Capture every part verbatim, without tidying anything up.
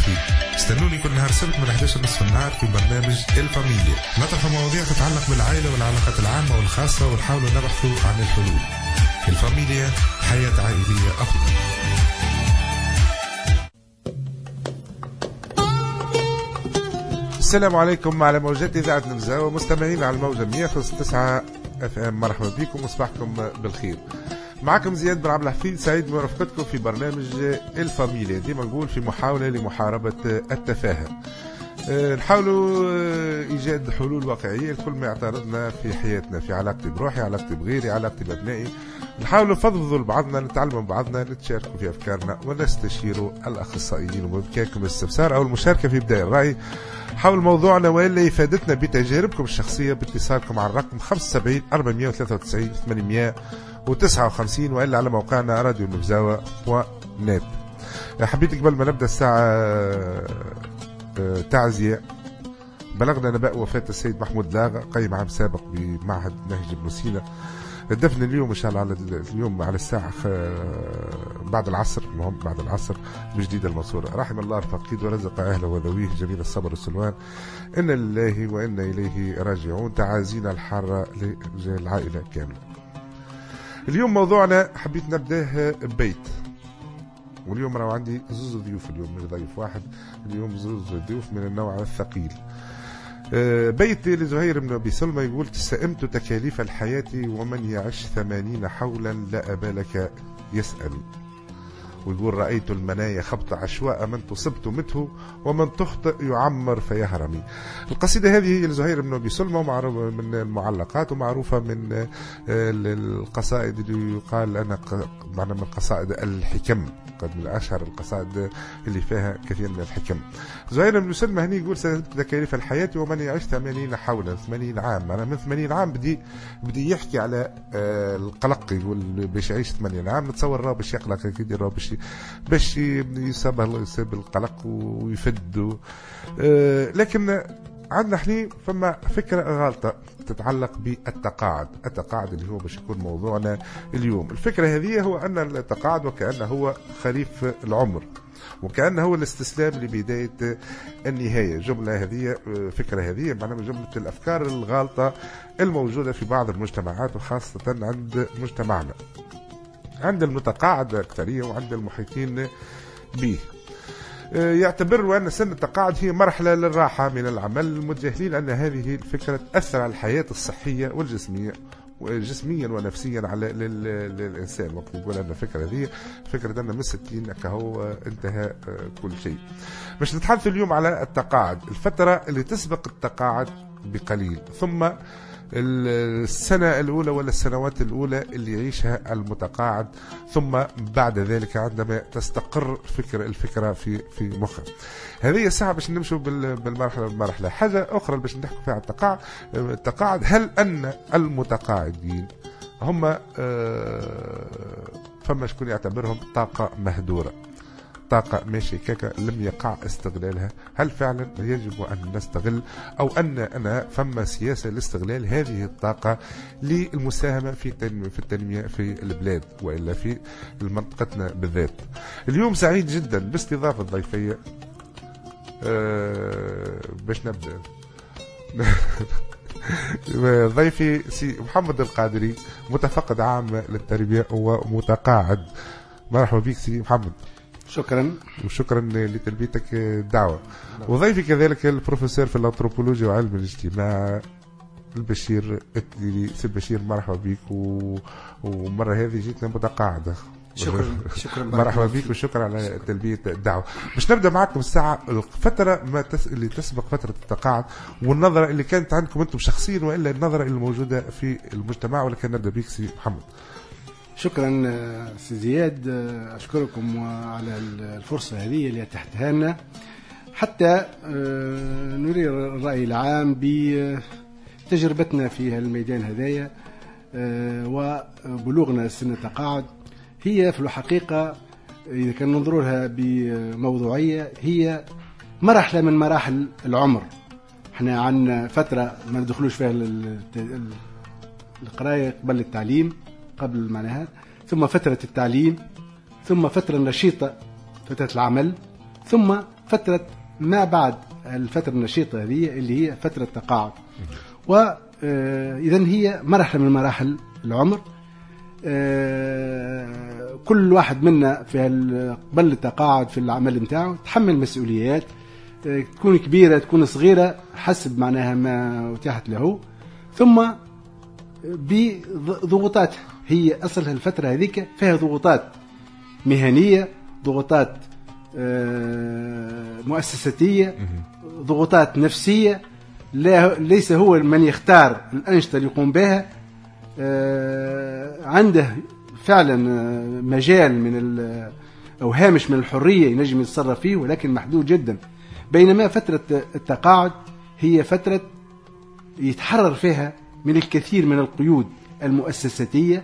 الخفيف. استنوني كل نهار سبت من إحدى عشر نصف النهار في برنامج الفاميليا، نطرح مواضيع تتعلق بالعائلة والعلاقات العامة والخاصة ونحاول نبحث عن الحلول. الفاميليا، حياة عائلية أفضل. السلام عليكم على موجات إذاعة نمزاوة، مستمعين على الموجة مية وخمسة وتسعة اف ام. مرحبا بكم وصباحكم بالخير. معكم زياد بن عبد الحفيظ، سعيد بمرافقتكم في برنامج الفاميليا. ديما نقول في محاولة لمحاربة التفاهة، نحاولوا إيجاد حلول واقعية لكل ما يعترضنا في حياتنا، في علاقتي بروحي، علاقتي بغيري، علاقتي بأبنائي. نحاولوا نفضفضوا لبعضنا، نتعلموا بعضنا، نتشاركوا في أفكارنا ونستشيروا الأخصائيين. وبإمكانكم الاستفسار أو المشاركة في بداية الرأي حول موضوعنا وإلا إفادتنا بتجاربكم الشخصية باتصالكم على الرقم خمسة وسبعين أربعمية وثلاثة وتسعين ثمانمية وتسعة وخمسين وإلا على موقعنا راديو نبزاوة ونت. حبيت قبل ما نبدأ الساعة تعزية، بلغنا نبأ وفاة السيد محمود لاغا، قيم عام سابق بمعهد نهج بن سينا. الدفن اليوم إن شاء الله على اليوم على الساعة بعد العصر، المهم بعد العصر بجديد المنصورة. رحم الله الفقيد ورزق أهله وذويه جميل الصبر والسلوان. إن لله وإنا إليه راجعون. تعازينا الحارة للعائلة كاملة. اليوم موضوعنا حبيت نبداه ببيت، واليوم راهو عندي زوز ضيوف، اليوم مش ضيف واحد، اليوم زوز ضيوف من النوع الثقيل. بيت لزهير بن أبي سلمى يقول: تسائمت تكاليف الحياة ومن يعش ثمانين حولا لا أبالك يسأل. ويقول: رأيت المنايا خبط عشواء، من تصبت مته ومن تخطئ يعمر فيهرمي. القصيدة هذه هي لزهير بن أبي سلمى، معروفة من المعلقات ومعروفة من القصائد اللي يقال أنا معنا من قصائد الحكم، قد من أشهر القصائد اللي فيها كثير من الحكم. زهير بن سلمى هني يقول: سألت تكاليف الحياة ومن يعيش ثمانين حولا، ثمانين عام. أنا من ثمانين عام بدي بدي يحكي على القلق، يقول باش يعيش ثمانين عام. نتصور راه باش يقلق أكيد، راه باش باش يسبب الله يسبب القلق ويفد. لكن عندنا حني فما فكرة غلطة تتعلق بالتقاعد. التقاعد اللي هو باش يكون موضوعنا اليوم. الفكرة هذه هو أن التقاعد وكأنه هو خريف العمر، وكأنه هو الاستسلام لبداية النهاية. جملة هذه فكرة هذه معناها من جملة الأفكار الغلطة الموجودة في بعض المجتمعات، وخاصة عند مجتمعنا، عند المتقاعد أكثرية وعند المحيطين به. يعتبروا أن سن التقاعد هي مرحلة للراحة من العمل، متجاهلين أن هذه الفكرة تأثر على الحياة الصحية والجسمية جسميا ونفسيا على للإنسان. وقت يقول أن الفكرة هذه فكرة أن من ستين كهو انتهى كل شيء. باش نتحدث اليوم على التقاعد، الفترة اللي تسبق التقاعد بقليل، ثم السنة الأولى ولا السنوات الأولى اللي يعيشها المتقاعد، ثم بعد ذلك عندما تستقر فكرة الفكرة في في مخه. هذه ساعة باش نمشوا بالمرحلة المرحلة. حاجة أخرى باش نحكي فيها التقاعد. التقاعد، هل أن المتقاعدين هم فما شكون يعتبرهم طاقة مهدورة، طاقة ماشي كاكا لم يقع استغلالها؟ هل فعلا يجب أن نستغل، أو أن أنا فما سياسة لاستغلال هذه الطاقة للمساهمة في في التنمية في البلاد وإلا في منطقتنا بالذات؟ اليوم سعيد جدا باستضافة ضيفية. أه باش نبدأ ضيفي سي محمد القادري، متفقد عام للتربية ومتقاعد. مرحبا بك سي محمد. شكرا وشكرا لتلبيتك الدعوة. وضيفي كذلك البروفيسور في الأنثروبولوجيا وعلم الاجتماع البشير التليلي. سي بشير مرحبا بك، و... ومرة هذه جيتنا متقاعدة. شكرا شكرا مرحبا بك وشكرا على تلبية الدعوة. باش نبدأ معكم الساعة الفترة ما تس... اللي تسبق فترة التقاعد، والنظرة اللي كانت عندكم أنتم شخصيا وإلا النظرة اللي موجودة في المجتمع. ولكن نبدأ بك سي محمد. شكرا سي زياد، أشكركم على الفرصة هذه اللي اتحتها لنا حتى نرير الرأي العام بتجربتنا في الميدان هذايا وبلوغنا سن التقاعد. هي في الحقيقة إذا كان ننظرها بموضوعية هي مرحلة من مراحل العمر. احنا عندنا فترة ما ندخلوش فيها القراية قبل التعليم، قبل معناها، ثم فترة التعليم، ثم فترة نشيطة فترة العمل، ثم فترة ما بعد الفترة النشيطة هذه اللي هي فترة تقاعد. وإذن هي مرحلة من مراحل العمر. كل واحد منا في قبل التقاعد في العمل نتاعو تحمل مسؤوليات، تكون كبيرة تكون صغيرة حسب معناها ما اتاحت له، ثم بضغوطات. هي أصلها الفترة هذيك فيها ضغوطات مهنية، ضغوطات مؤسساتية، ضغوطات نفسية. لا ليس هو من يختار الأنشطة اللي يقوم بها، عنده فعلا مجال من أو هامش من الحرية ينجم يتصرف فيه، ولكن محدود جدا. بينما فترة التقاعد هي فترة يتحرر فيها من الكثير من القيود المؤسساتية.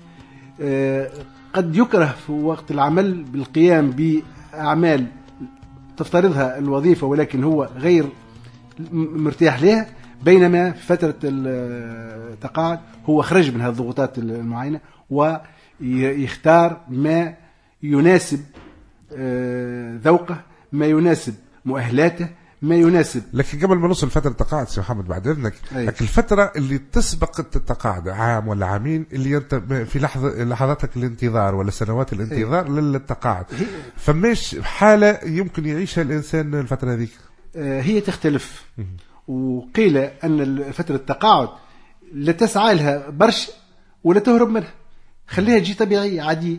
قد يكره في وقت العمل بالقيام بأعمال تفترضها الوظيفة ولكن هو غير مرتاح لها، بينما في فترة التقاعد هو خرج من هذه الضغوطات المعينة ويختار ما يناسب ذوقه، ما يناسب مؤهلاته، ما يناسب. لكن قبل ما نوصل فترة التقاعد سي محمد بعد إذنك، لكن الفترة اللي تسبق التقاعد عام ولا عامين اللي انت في لحظة لحظاتك الانتظار ولا سنوات الانتظار للتقاعد، فماش حالة يمكن يعيشها الإنسان الفترة هذيك؟ هي تختلف. وقيل أن فترة التقاعد لا تسعى لها برش ولا تهرب منها، خليها تجي طبيعية عادية.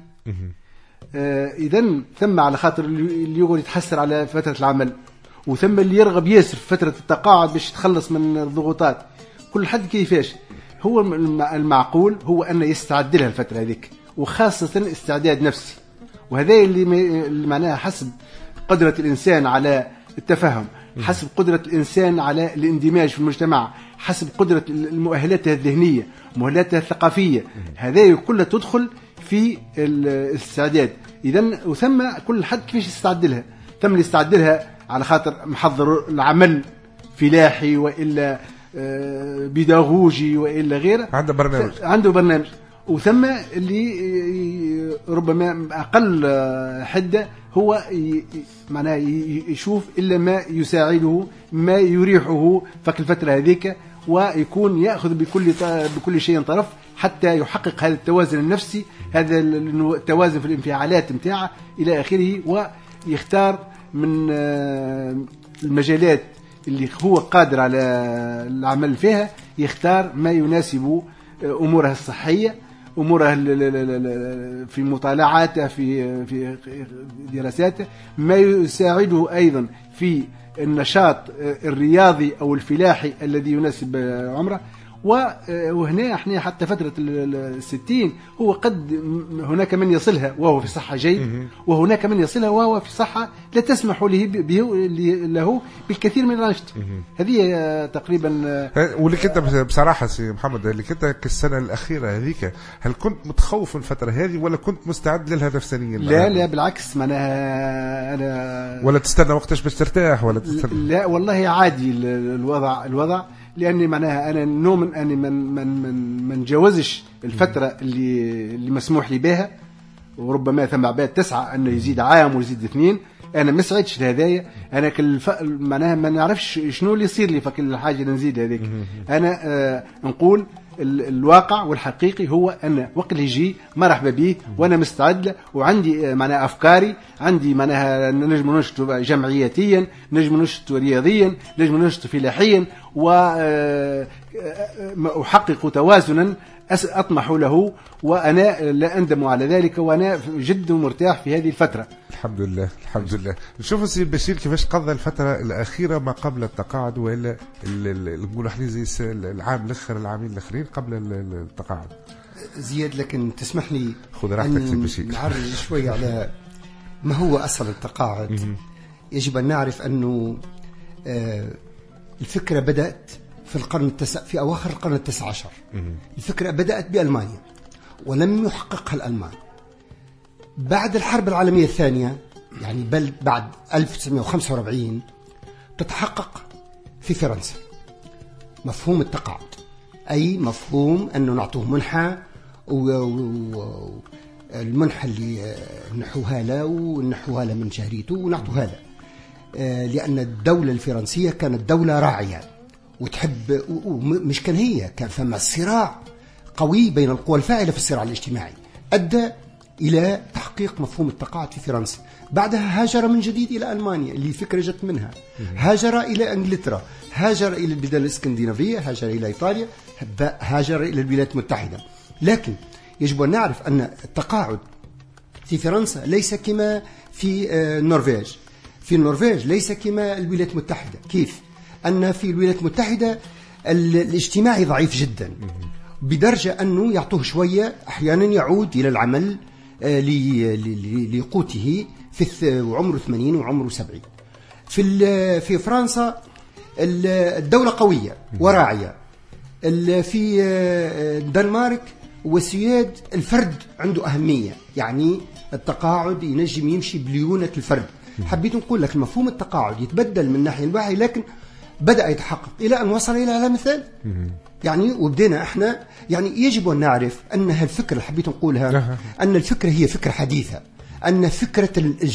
إذن ثم على خاطر اللي يقول يتحسر على فترة العمل، وثم اللي يرغب ياسر في فترة التقاعد باش يتخلص من الضغوطات. كل حد كيفاش. هو المعقول هو أن يستعد لها الفترة هذيك، وخاصة استعداد نفسي. وهذا اللي معناها حسب قدرة الإنسان على التفهم، حسب قدرة الإنسان على الاندماج في المجتمع، حسب قدرة المؤهلات الذهنية، مؤهلاتها الثقافية. هذا كلها تدخل في الاستعداد. إذن وثم كل حد كيفاش يستعد لها. ثم اللي يستعد لها على خاطر محضر العمل فلاحي وإلا بيداغوجي وإلا غيره، عنده برنامج عنده برنامج. وثم اللي ربما أقل حدة هو معناه يشوف إلا ما يساعده، ما يريحه فك الفترة هذيك، ويكون يأخذ بكل بكل شيء طرف حتى يحقق هذا التوازن النفسي، هذا التوازن في الانفعالات متاعه إلى آخره، ويختار من المجالات اللي هو قادر على العمل فيها، يختار ما يناسب أمورها الصحية، أمورها في مطالعاته، في في دراساته، ما يساعده أيضا في النشاط الرياضي أو الفلاحي الذي يناسب عمره. وهنا احنا حتى فترة الستين هو قد هناك من يصلها وهو في صحة جيد، وهناك من يصلها وهو في صحة لا تسمح له له بالكثير من الأنشطة. هذه تقريبا. واللي كنت بصراحة سي محمد، اللي كنت كالسنة الأخيرة هذيك، هل كنت متخوف من الفترة هذه ولا كنت مستعد لها نفسيا؟ لا لا بالعكس، معناها أنا ولا تستنى وقتاش باش ترتاح ولا تستنى؟ لا والله عادي الوضع الوضع لأني معناها أنا نؤمن أني من من من من جاوزش الفترة اللي اللي مسموح لي بها، وربما ثم عباد تسعى أنه يزيد عام ويزيد اثنين. أنا ما سعيتش لهدايا، أنا كل ف... معناها ما نعرفش شنو اللي يصير لي فكل حاجة نزيد هذيك. أنا آه نقول الواقع والحقيقي هو أن وقت اللي يجي مرحبا به، وأنا مستعد له، وعندي معناها أفكاري، عندي معناها نجم ننشط جمعياتيا، نجم ننشط رياضيا، نجم ننشط فلاحيا، وأحقق توازنا أطمح له، وأنا لا أندم على ذلك، وأنا جد مرتاح في هذه الفترة. الحمد لله الحمد لله. نشوف سي بشير كيفاش قضى الفترة الأخيرة ما قبل التقاعد، وإلا نقول احنا زي العام الأخر العامين الأخرين قبل التقاعد. زياد لكن تسمح لي خذ راحتك سي بشير، نعرج شوي على ما هو أصل التقاعد. يجب أن نعرف أنه الفكرة بدأت في القرن التسع في أواخر القرن التاسع عشر. الفكرة بدأت بألمانيا ولم يحققها الألمان. بعد الحرب العالمية الثانية، يعني بل بعد ألف وتسعمائة وخمسة وأربعين، تتحقق في فرنسا مفهوم التقاعد، أي مفهوم أنه نعطوه منحة، والمنحة اللي نحوها له ونحوها له من شهريته ونعطوها له. لأن الدولة الفرنسية كانت دولة راعية وتحب، ومش كان هي كان فما صراع قوي بين القوى الفاعلة في الصراع الاجتماعي أدى إلى تحقيق مفهوم التقاعد في فرنسا. بعدها هاجر من جديد إلى ألمانيا اللي فكرة جت منها، هاجر إلى إنجلترا، هاجر إلى البلدان الإسكندنافية، هاجر إلى إيطاليا، هاجر إلى الولايات المتحدة. لكن يجب أن نعرف أن التقاعد في فرنسا ليس كما في النرويج، في النرويج ليس كما الولايات المتحدة. كيف؟ أن في الولايات المتحدة الاجتماعي ضعيف جدا بدرجة أنه يعطوه شوية أحيانا يعود إلى العمل لقوته في وعمره ثمانين وعمره سبعين. في في فرنسا الدولة قوية وراعية. في الدنمارك والسويد الفرد عنده أهمية، يعني التقاعد ينجم يمشي بليونة الفرد. حبيت نقول لك مفهوم التقاعد يتبدل من ناحية الوعي، لكن بدأ يتحقق إلى أن وصل إلى على مثال يعني. وبدينا احنا يعني يجب أن نعرف أن هالفكرة اللي حبيت نقولها أن الفكرة هي فكرة حديثة، أن فكرة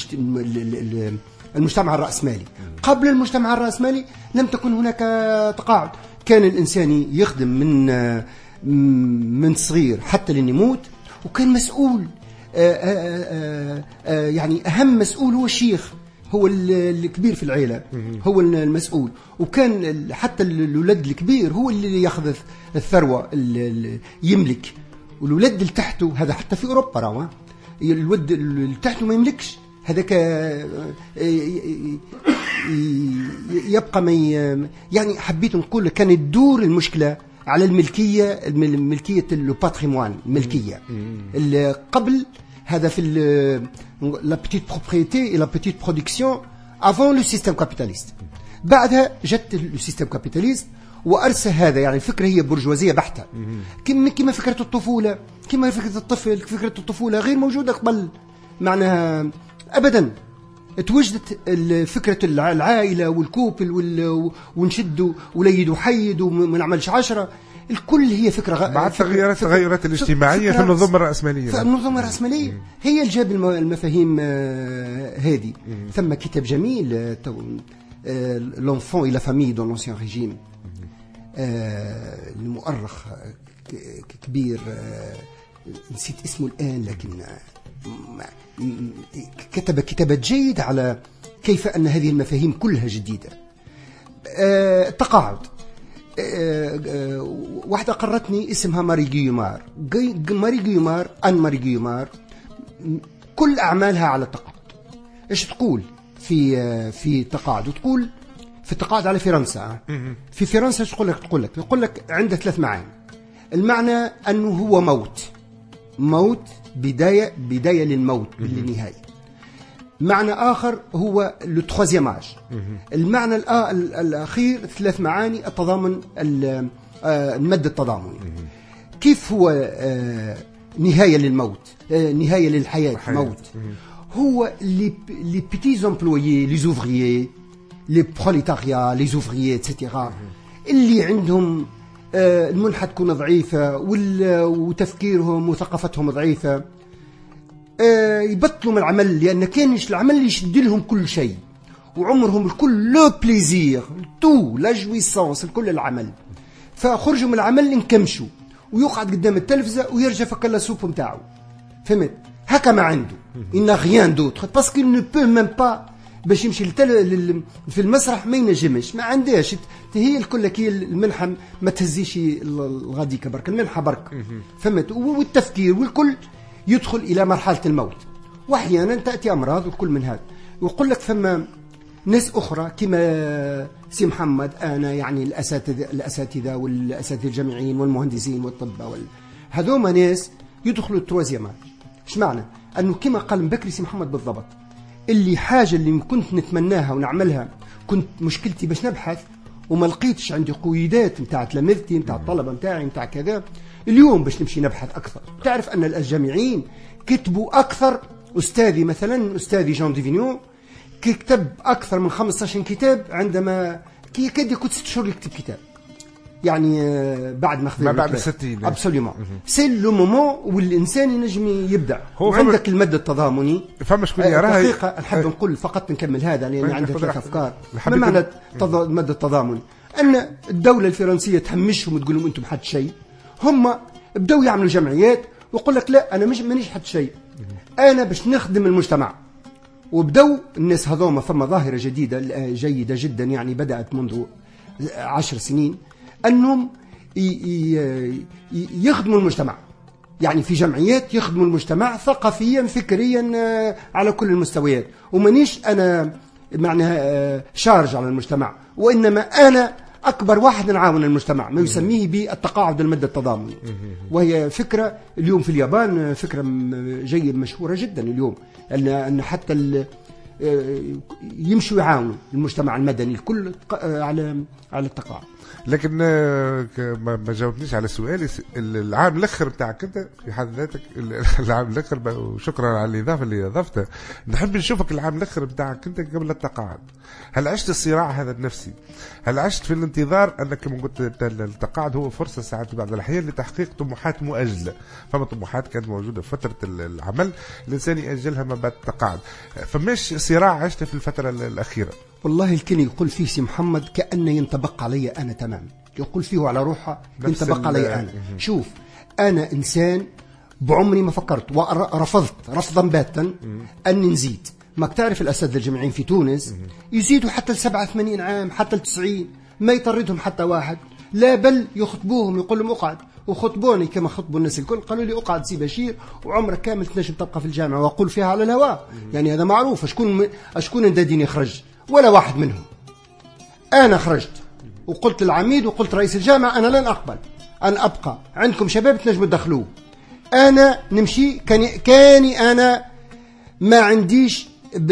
المجتمع الرأسمالي قبل المجتمع الرأسمالي لم تكن هناك تقاعد. كان الإنسان يخدم من من صغير حتى لين يموت، وكان مسؤول آآ آآ آآ يعني أهم مسؤول هو الشيخ، هو الكبير في العيلة، هو المسؤول. وكان حتى الولد الكبير هو اللي ياخذ الثروة اللي يملك، والولد اللي تحته هذا حتى في أوروبا راهو الولد اللي تحته ما يملكش، هذاك يبقى ما يعني. حبيت نقول كان الدور المشكلة على الملكية، الملكية الباتريموان، الملكية اللي قبل هذا في لا بيتيت بروبريتي لا بيتيت برودكسيون افون لو سيستم كابيتاليست. بعدها جت لو سيستم كابيتاليست وارسى هذا، يعني الفكره هي برجوازيه بحته، كما كما فكره الطفوله، كما فكره الطفل، فكره الطفوله غير موجوده قبل معناها ابدا. توجدت فكره العائله والكوبل ونشد وليد وحيد وما نعملش عشرة، الكل هي فكرة غ... بعد تغيرات التغيرات الاجتماعية في النظم الرأسمالية. في النظم الرأسمالية هي اللي جاب المفاهيم هذه. ثم كتاب جميل لونفون إلى فامي دون لونسيان ريجيم، المؤرخ كبير نسيت اسمه الآن، لكن كتب كتابات جيدة على كيف أن هذه المفاهيم كلها جديدة. التقاعد واحدة قرتني اسمها ماري جيومار، ماري جيومار أن ماري جيومار كل أعمالها على التقاعد. إيش تقول في في التقاعد؟ وتقول في التقاعد على فرنسا. في فرنسا إيش تقول لك؟ تقول لك تقول لك عنده ثلاث معاني. المعنى أنه هو موت، موت بداية بداية للموت بالنهاية. معنى آخر هو لو تروازيام اج. المعنى الأخير ثلاث معاني التضامن، المد التضامني. كيف هو نهاية للموت، نهاية للحياة، موت. هو لي لي بيتي زومبلويي، لي زوفريي، لي بروليتاريا، لي زوفريي اتسيتيرا، اللي عندهم المنحة تكون ضعيفة وتفكيرهم وثقافتهم ضعيفة، يبطلوا من العمل، لأن كانش العمل يشد لهم كل شيء، وعمرهم الكل لو بليزير تو لا جويسانس الكل العمل. فخرجوا من العمل انكمشوا ويقعد قدام التلفزة ويرجع فكر لا سوب نتاعو، فهمت؟ هكا ما عنده il n'a rien d'autre parce qu'il ne peut même pas باش يمشي للتل... في المسرح ما ينجمش، ما عندهاش. هي الكل كي المنحة ما تهزيش الغاديكا برك، المنحة برك، فهمت؟ والتفكير والكل يدخل إلى مرحلة الموت. وأحيانا تأتي أمراض والكل من هذا. ويقول لك فما ناس أخرى كما سي محمد، أنا يعني الأساتذة الأساتذة والأساتذة الجامعيين والمهندسين والطب وال... هذوما ناس يدخلوا التروازيام. إيش معنى؟ أنه كما قال بكري سي محمد بالضبط، اللي حاجة اللي كنت نتمناها ونعملها، كنت مشكلتي باش نبحث وما لقيتش عندي قويدات نتاع تلامذتي نتاع الطلبة نتاعي نتاع كذا، اليوم باش نمشي نبحث أكثر. تعرف أن الجامعيين كتبوا أكثر. أستاذي مثلا أستاذي جان ديفينيو كتب أكثر من خمسة عشر كتاب، عندما كي يكاد يكون ست شهور يكتب كتاب. يعني بعد ما خذ ما بعد الستين ابسوليومون سي لو مومون والانسان ينجم يبدع. وعندك المد التضامني فما شكون يراها دقيقه نحب نقول فقط نكمل هذا لان يعني عندي ثلاث افكار. ما معنى المد التضامني؟ ان الدوله الفرنسيه تهمشهم وتقول لهم انتم حد شيء، هم بداوا يعملوا جمعيات ويقول لك لا انا مش مانيش حد شيء، انا باش نخدم المجتمع. وبداوا الناس هذوما فما ظاهره جديده جيده جدا يعني بدات منذ عشر سنين انهم يخدموا المجتمع، يعني في جمعيات يخدموا المجتمع ثقافيا فكريا على كل المستويات. ومانيش انا معناها شارج على المجتمع، وانما انا اكبر واحد نعاون المجتمع، ما يسميه بالتقاعد المادة التضامني. وهي فكره اليوم في اليابان فكره جيده مشهوره جدا اليوم، ان حتى يمشوا يعاونوا المجتمع المدني الكل على على التقاعد. لكن ما جاوبنيش على سؤالي. العام الاخر بتاعك انت في حد ذاتك، العام الاخر، وشكرا على الاضافه اللي اضفتها، نحب نشوفك العام الاخر بتاعك انت قبل التقاعد. هل عشت الصراع هذا النفسي؟ هل عشت في الانتظار انك كما قلت التقاعد هو فرصه ساعات في بعض الاحيان لتحقيق طموحات مؤجله؟ فما طموحات كانت موجوده في فتره العمل الانسان ياجلها ما بعد التقاعد. فماش صراع عشت في الفتره الاخيره؟ والله الكل يقول فيه سي محمد كأن ينطبق علي أنا تمام، يقول فيه على روحه ينطبق علي أنا. شوف أنا إنسان بعمري ما فكرت ورفضت رفضا باتا أني نزيد. ما تعرف الأساتذة الجامعيين في تونس يزيدوا حتى لسبعة ثمانين عام حتى لتسعين، ما يطردهم حتى واحد، لا بل يخطبوهم يقول لهم اقعد. وخطبوني كما خطبوا الناس الكل، قالوا لي اقعد سي بشير وعمرك كامل تنجم تبقى في الجامعة، وأقول فيها على الهواء يعني هذا معروف. أشكون أشكون نداديني يخرج؟ ولا واحد منهم. أنا خرجت وقلت للعميد وقلت رئيس الجامعة أنا لن أقبل أن أبقى، عندكم شباب تنجموا تدخلوه. أنا نمشي كاني, كاني أنا ما عنديش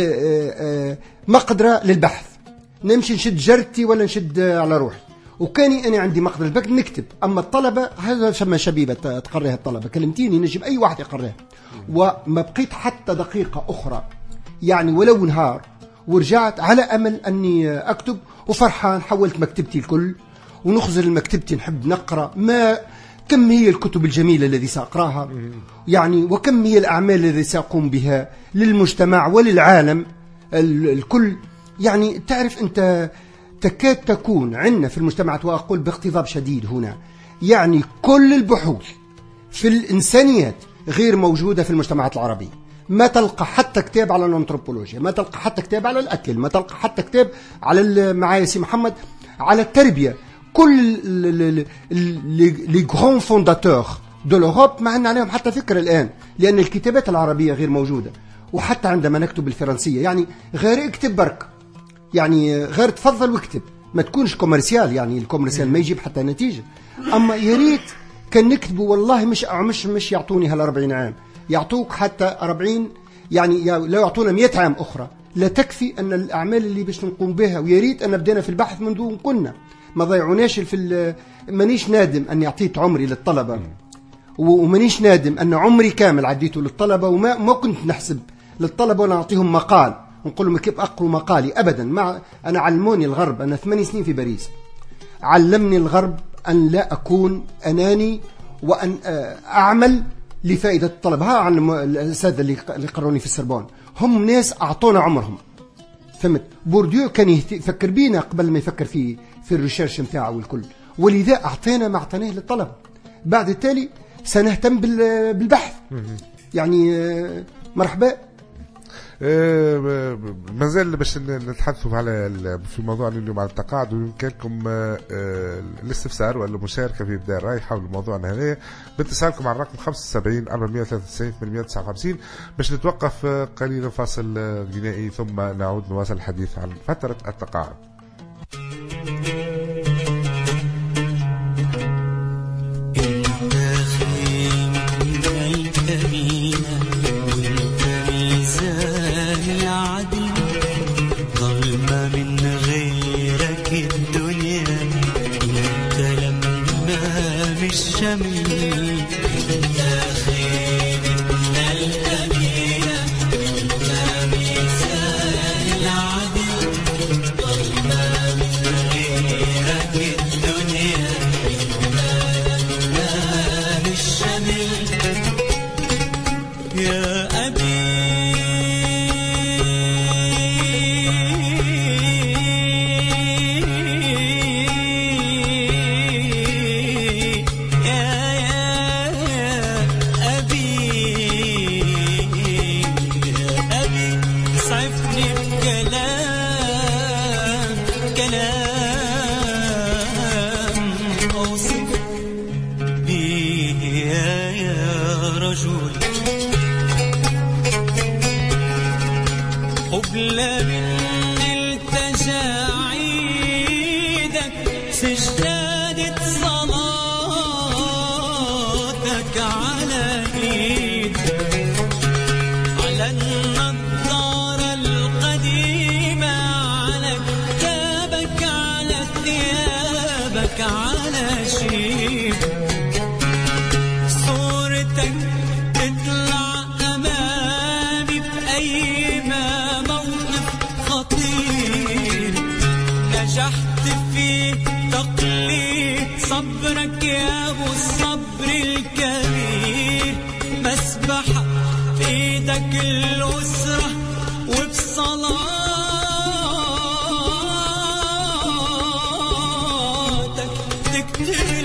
مقدرة للبحث، نمشي نشد جرتي ولا نشد على روحي، وكاني أنا عندي مقدرة للبحث نكتب. أما الطلبة هذا شما شبيبة تقريها الطلبة، كلمتيني نجم أي واحد يقريها. وما بقيت حتى دقيقة أخرى يعني ولو نهار، ورجعت على أمل أني أكتب وفرحان. حولت مكتبتي الكل ونخزل مكتبتي، نحب نقرأ ما كم هي الكتب الجميلة التي سأقرأها يعني، وكم هي الأعمال التي سأقوم بها للمجتمع وللعالم الكل. يعني تعرف أنت تكاد تكون عندنا في المجتمعات، وأقول باقتضاب شديد هنا، يعني كل البحوث في الإنسانيات غير موجودة في المجتمعات العربية. ما تلقى حتى كتاب على الانثروبولوجيا، ما تلقى حتى كتاب على الأكل، ما تلقى حتى كتاب على معايا سي محمد على التربية. كل لي غران فونداتور دو لوروب ما عندنا عليهم حتى فكرة الآن، لأن الكتابات العربية غير موجودة. وحتى عندما نكتب بالفرنسية يعني غير اكتب برك، يعني غير تفضل واكتب، ما تكونش كوميرسيال، يعني الكوميرسيال ما يجيب حتى نتيجة. أما يا ريت كان نكتبوا والله مش مش مش يعطوني هالأربعين عام، يعطوك حتى أربعين، يعني لا يعطونا مئة عام أخرى. لا تكفي أن الأعمال اللي باش نقوم بها، ويا ريت أن بدينا في البحث منذ كنا ما ضيعوناش في. مانيش نادم أني أعطيت عمري للطلبة، ومانيش نادم أن عمري كامل عديته للطلبة، وما ما كنت نحسب للطلبة ولا أعطيهم مقال ونقول لهم كيف أقروا مقالي أبدا. مع أنا علموني الغرب، أنا ثماني سنين في باريس، علمني الغرب أن لا أكون أناني وأن أعمل لفائدة الطلبة. ها عن الأساتذة اللي قروني في السربون، هم ناس أعطونا عمرهم، فهمت؟ بورديو كان يفكر بينا قبل ما يفكر في في الريشيرش نتاعه والكل، ولذا أعطينا ما أعطيناه للطلبة. بعد التالي سنهتم بالبحث يعني. مرحبا. مازال باش نتحدثوا على في موضوع اليوم على التقاعد، ويمكن لكم الاستفسار ولا المشاركه في ابداء الراي حول موضوعنا هذا باتصالكم على الرقم خمسة وسبعين أربعمائة وثلاثة وتسعين ثمانمائة وتسعة وخمسين. باش نتوقف قليلا فاصل غنائي ثم نعود نواصل الحديث عن فتره التقاعد. كلام أوصف به يا رجل قبل من التجا عيدك سجادة صلاتك على ايدك على النضارة القديمة على كتابك على ثيابك على شيبك صورتك تطلع أمامي بأي ما موقف خطير نجحت في تقليد صبرك يا أبو الصبر الكبير مسبحة في إيدك الأسرة وبصلاتك تكتب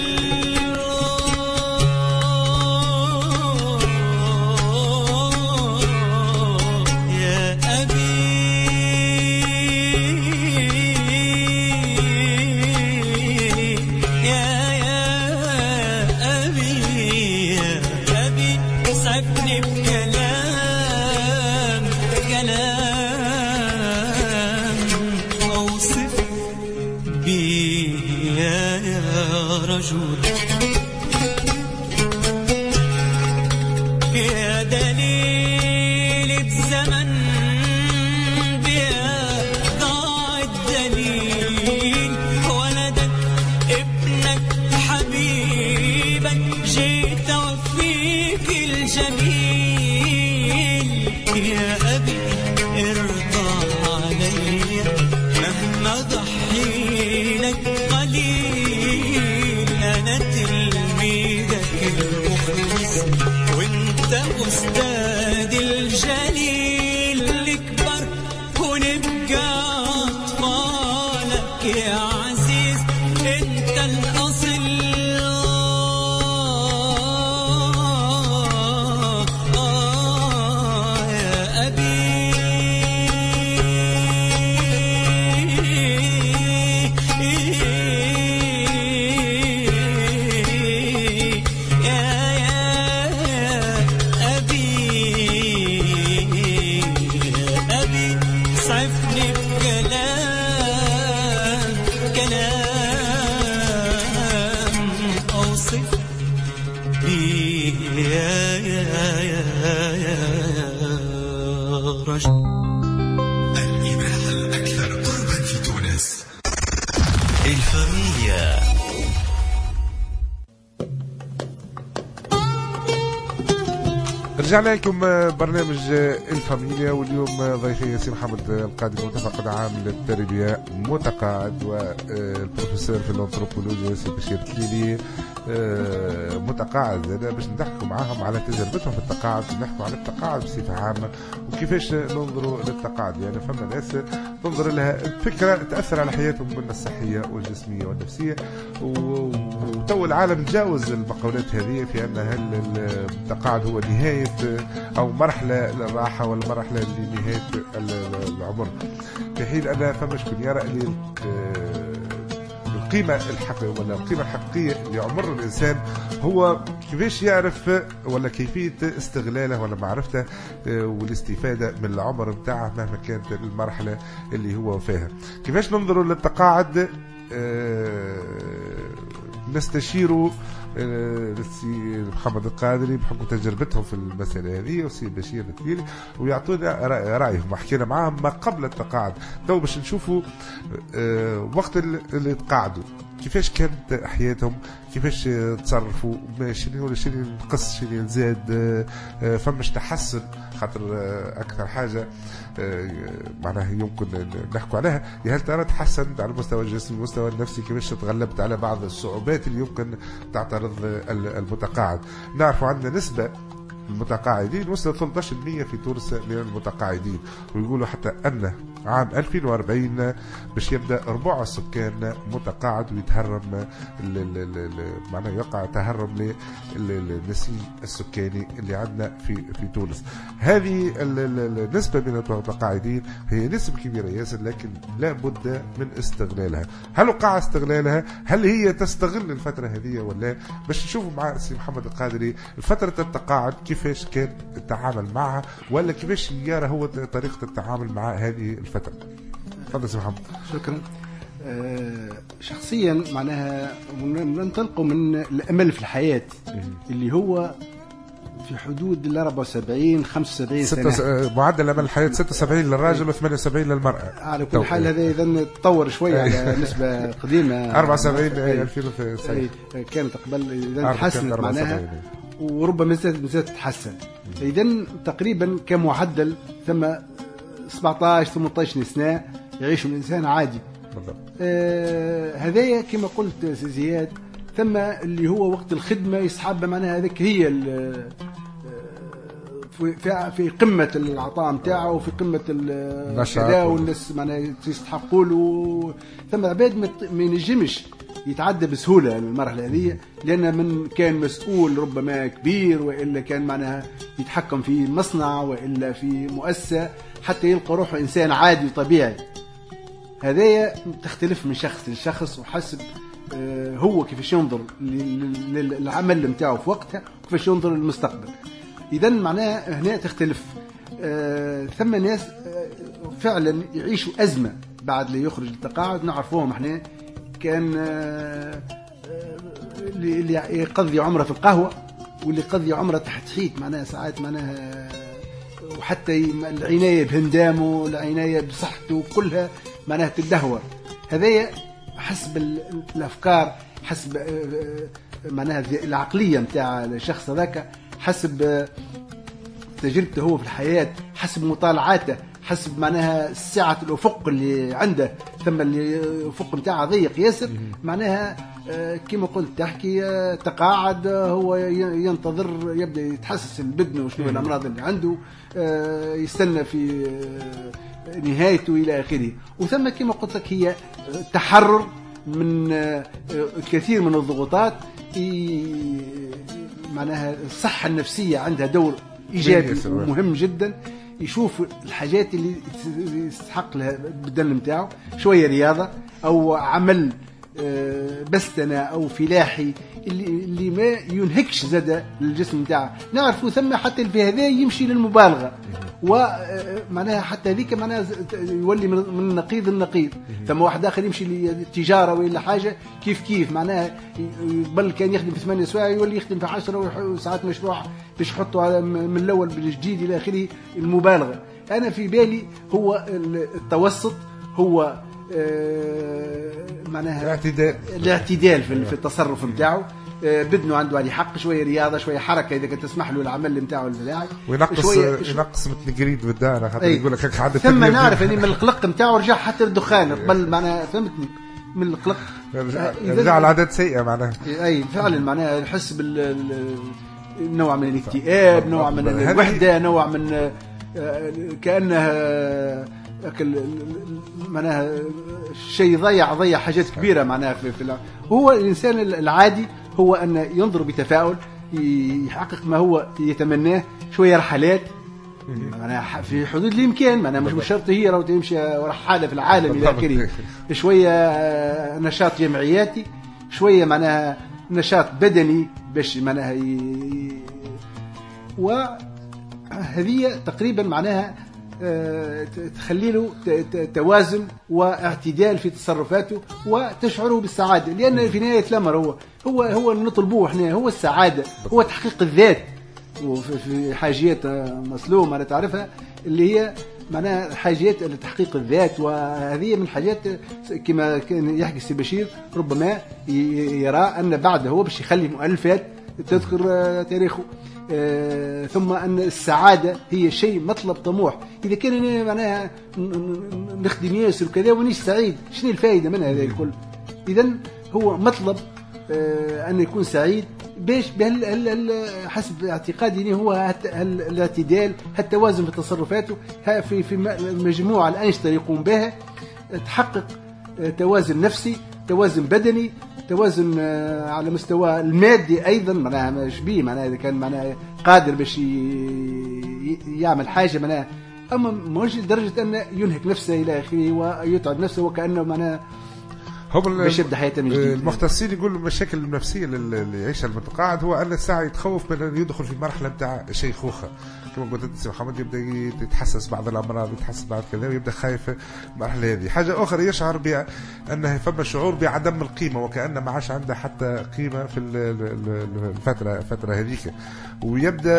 يا دليل بزمن بيا ضاع الدليل ولدك ابنك حبيبك جيت اوفيك الجميل يا ابي ارضى علي مهما ضحي لك قليل انا تلميذك المخلص وانت استاذ الجليل نكبر ونبقى اطفالك يا عزيز انت الاصل آه يا ابي الإذاعة الأكثر قربا في تونس الفاميليا. رجعنا لكم برنامج الفاميليا، واليوم ضيفي ياسين محمد القاضي متفقد عام للتربية متقاعد، والبروفيسور في الانثروبولوجيا ياسين بشير تليلي متقاعد. أنا باش نضحكوا معاهم على تجربتهم في التقاعد، نحكوا على التقاعد بصفة عامة وكيفاش ننظروا للتقاعد. يعني فما ناس تنظر لها فكرة تأثر على حياتهم من الصحية والجسمية والنفسية، وتو العالم تجاوز المقولات هذه في أن هل التقاعد هو نهاية أو مرحلة للراحة ولا مرحلة لنهاية العمر، في حين أن فما شكون يرى أن القيمة الحقيقية ولا القيمة الحقيقية لعمر الإنسان هو كيفاش يعرف ولا كيفية استغلاله ولا معرفته والاستفادة من العمر بتاعه مهما كانت المرحلة اللي هو فيها. كيفاش ننظروا للتقاعد؟ نستشيروا السي محمد القادري بحكم تجربتهم في المسألة هذه والسي بشير التليلي ويعطونا رأيهم. حكينا معهم ما قبل التقاعد تو باش نشوفوا وقت اللي تقاعدوا كيفاش كانت حياتهم، كيفاش تصرفوا، شنو ولا شنو نقص شنو نزاد، فماش تحسن خاطر أكثر حاجة معناها يمكن نحكوا عليها هل ترى تحسنت على المستوى الجسمي والمستوى النفسي، كيفاش تغلبت على بعض الصعوبات اللي يمكن تعترض المتقاعد. نعرفوا عندنا نسبة المتقاعدين وصلت ثلاثة عشر بالمئة في تونس من المتقاعدين، ويقولوا حتى أن عام ألفين وأربعين باش يبدا ربع السكان متقاعد ويتهرم معناه يقع تهرم للنسيج السكاني اللي عندنا في في تونس. هذه النسبه من المتقاعدين هي نسبه كبيره ياسر، لكن لا بد من استغلالها. هل وقع استغلالها؟ هل هي تستغل الفتره هذه ولا؟ باش نشوفوا مع السي محمد القادري فتره التقاعد كيفاش كان التعامل معها، ولا كيفاش يرى هو طريقه التعامل مع هذه الفتره. تفضل سي محمد. شكرا. أه شخصيا معناها ننطلقوا من الامل في الحياه اللي هو في حدود ال أربعة وسبعين خمسة وسبعين سنه. معدل امل الحياه ستة وسبعين للراجل و78 للمراه. على كل حال هذا اذا تطور شويه على نسبه قديمه. أربعة وسبعين ألفين وسبعة كانت قبل اذا تحسنت معناها، وربما زادت تتحسن. اذا تقريبا كمعدل ثم سبعطاش ثمنطاش سنه يعيش الانسان عادي. آه هذايا كما قلت سي زياد، ثم اللي هو وقت الخدمه يسحب معناها هذيك هي في في قمه العطاء نتاعه وفي قمه كذا، والناس معناها يستحقوا له. ثم عباد ما ينجمش يتعدى بسهوله المرحله هذه، لان من كان مسؤول ربما كبير، والا كان معناها يتحكم في مصنع والا في مؤسسه، حتى يلقى روحه انسان عادي وطبيعي. هذايا تختلف من شخص لشخص، وحسب هو كيفاش ينظر للعمل نتاعو في وقتها وكيفاش ينظر للمستقبل. اذا معناها هنا تختلف. ثم ناس فعلا يعيشوا ازمه بعد اللي يخرج التقاعد، نعرفوهم احنا. كان اللي يقضي عمره في القهوه، واللي يقضي عمره تحت حيط معناها ساعات معناها، وحتى العنايه بهندامه، العنايه بصحته كلها معناها تدهور. هذايا حسب الافكار، حسب معناها العقليه نتاع الشخص هذاك، حسب تجربته هو في الحياه، حسب مطالعاته، حسب معناها سعه الافق اللي عنده. ثم اللي الافق نتاعه ضيق ياسر معناها كما قلت تحكي تقاعد، هو ينتظر يبدا يتحسس البدن وشنو الامراض اللي عنده، يستنى في نهايته الى اخره. وثم كما قلت لك هي تحرر من الكثير من الضغوطات. معناها الصحه النفسيه عندها دور ايجابي ومهم جدا. يشوف الحاجات اللي يستحق لها بالدم نتاعو، شويه رياضه او عمل بستنه او فلاحي اللي اللي ما ينهكش زاد الجسم نتاعه. نعرفوا ثم حتى في هذا يمشي للمبالغه، ومعناها حتى هذيك معناها يولي من نقيض النقيض. ثم واحد اخر يمشي للتجاره ولا حاجه كيف كيف معناها بل كان يخدم في ثمانية سوايع يولي يخدم في عشرة ساعات مشروع باش يحطوا من الاول بالجديد الى اخره. المبالغه. انا في بالي هو التوسط، هو معناها الاعتدال الاعتدال في التصرف نتاعو. بدنه عنده عليه حق، شويه رياضه شويه حركه اذا كنت تسمح له العمل نتاعو الفلاحي، وينقص ينقص مثل جريد بالدار خاطر يقول لك هيك حد. ثم نعرف اني من القلق نتاعو رجع حتى الدخان قبل معناها فهمتني من القلق رجع العادات سيئه معناها. اي فعلا معناها يحس بال نوع من الاكتئاب، نوع من الوحده، نوع من كانها معناها شيء ضيع ضيع حاجات كبيره معناها في, في هو الانسان العادي هو ان ينظر بتفاؤل، يحقق ما هو يتمناه، شويه رحلات معناها في حدود الامكان، معناها مش شرط هي لو تمشي رحاله في العالم الى اخره. شويه نشاط جمعياتي، شويه معناها نشاط بدني باش معناها ي... وهذه تقريبا معناها تخلي له توازن واعتدال في تصرفاته وتشعره بالسعاده. لان في نهايه الامر هو هو هو نطلبوه احنا هو السعاده، هو تحقيق الذات. وفي حاجيات مسلوم انا تعرفها اللي هي معناها حاجات لتحقيق الذات، وهذه من الحاجات كما كان يحكي السي بشير ربما يرى ان بعد هو باش يخلي مؤلفات تذكر تاريخه. آه ثم أن السعادة هي شيء مطلب طموح. إذا كان أنا معناها نخدم ياسر وكذا ونيش سعيد، شنو الفائدة من هذا الكل؟ إذن هو مطلب آه أن يكون سعيد باش بهال ال- ال- حسب اعتقادي يعني هو هت- هال- الاعتدال، التوازن في تصرفاته، ها في في م- مجموعه الانشطه يقوم بها تحقق آه، توازن نفسي، توازن بدني، توازن آه، على مستوى المادي ايضا. معناها مش بيه معناها اذا كان معناها قادر باش ي- ي- يعمل حاجه معناها، اما مش لدرجه انه ينهك نفسه الى اخره ويتعب نفسه وكانه معناها هم باش يبدا حياته من جديد. المختصين يقولوا المشاكل النفسيه اللي يعيشها المتقاعد هو ان الساعه يتخوف من ان يدخل في مرحله نتاع شيخوخه، كما قلت انت سي محمد، يبدا يتحسس بعض الامراض، يتحسس بعض كذا، ويبدا خايف المرحله هذه. حاجه اخرى يشعر بها انه فما شعور بعدم القيمه، وكان ما عادش عنده حتى قيمه في الفتره الفتره هذيك، ويبدا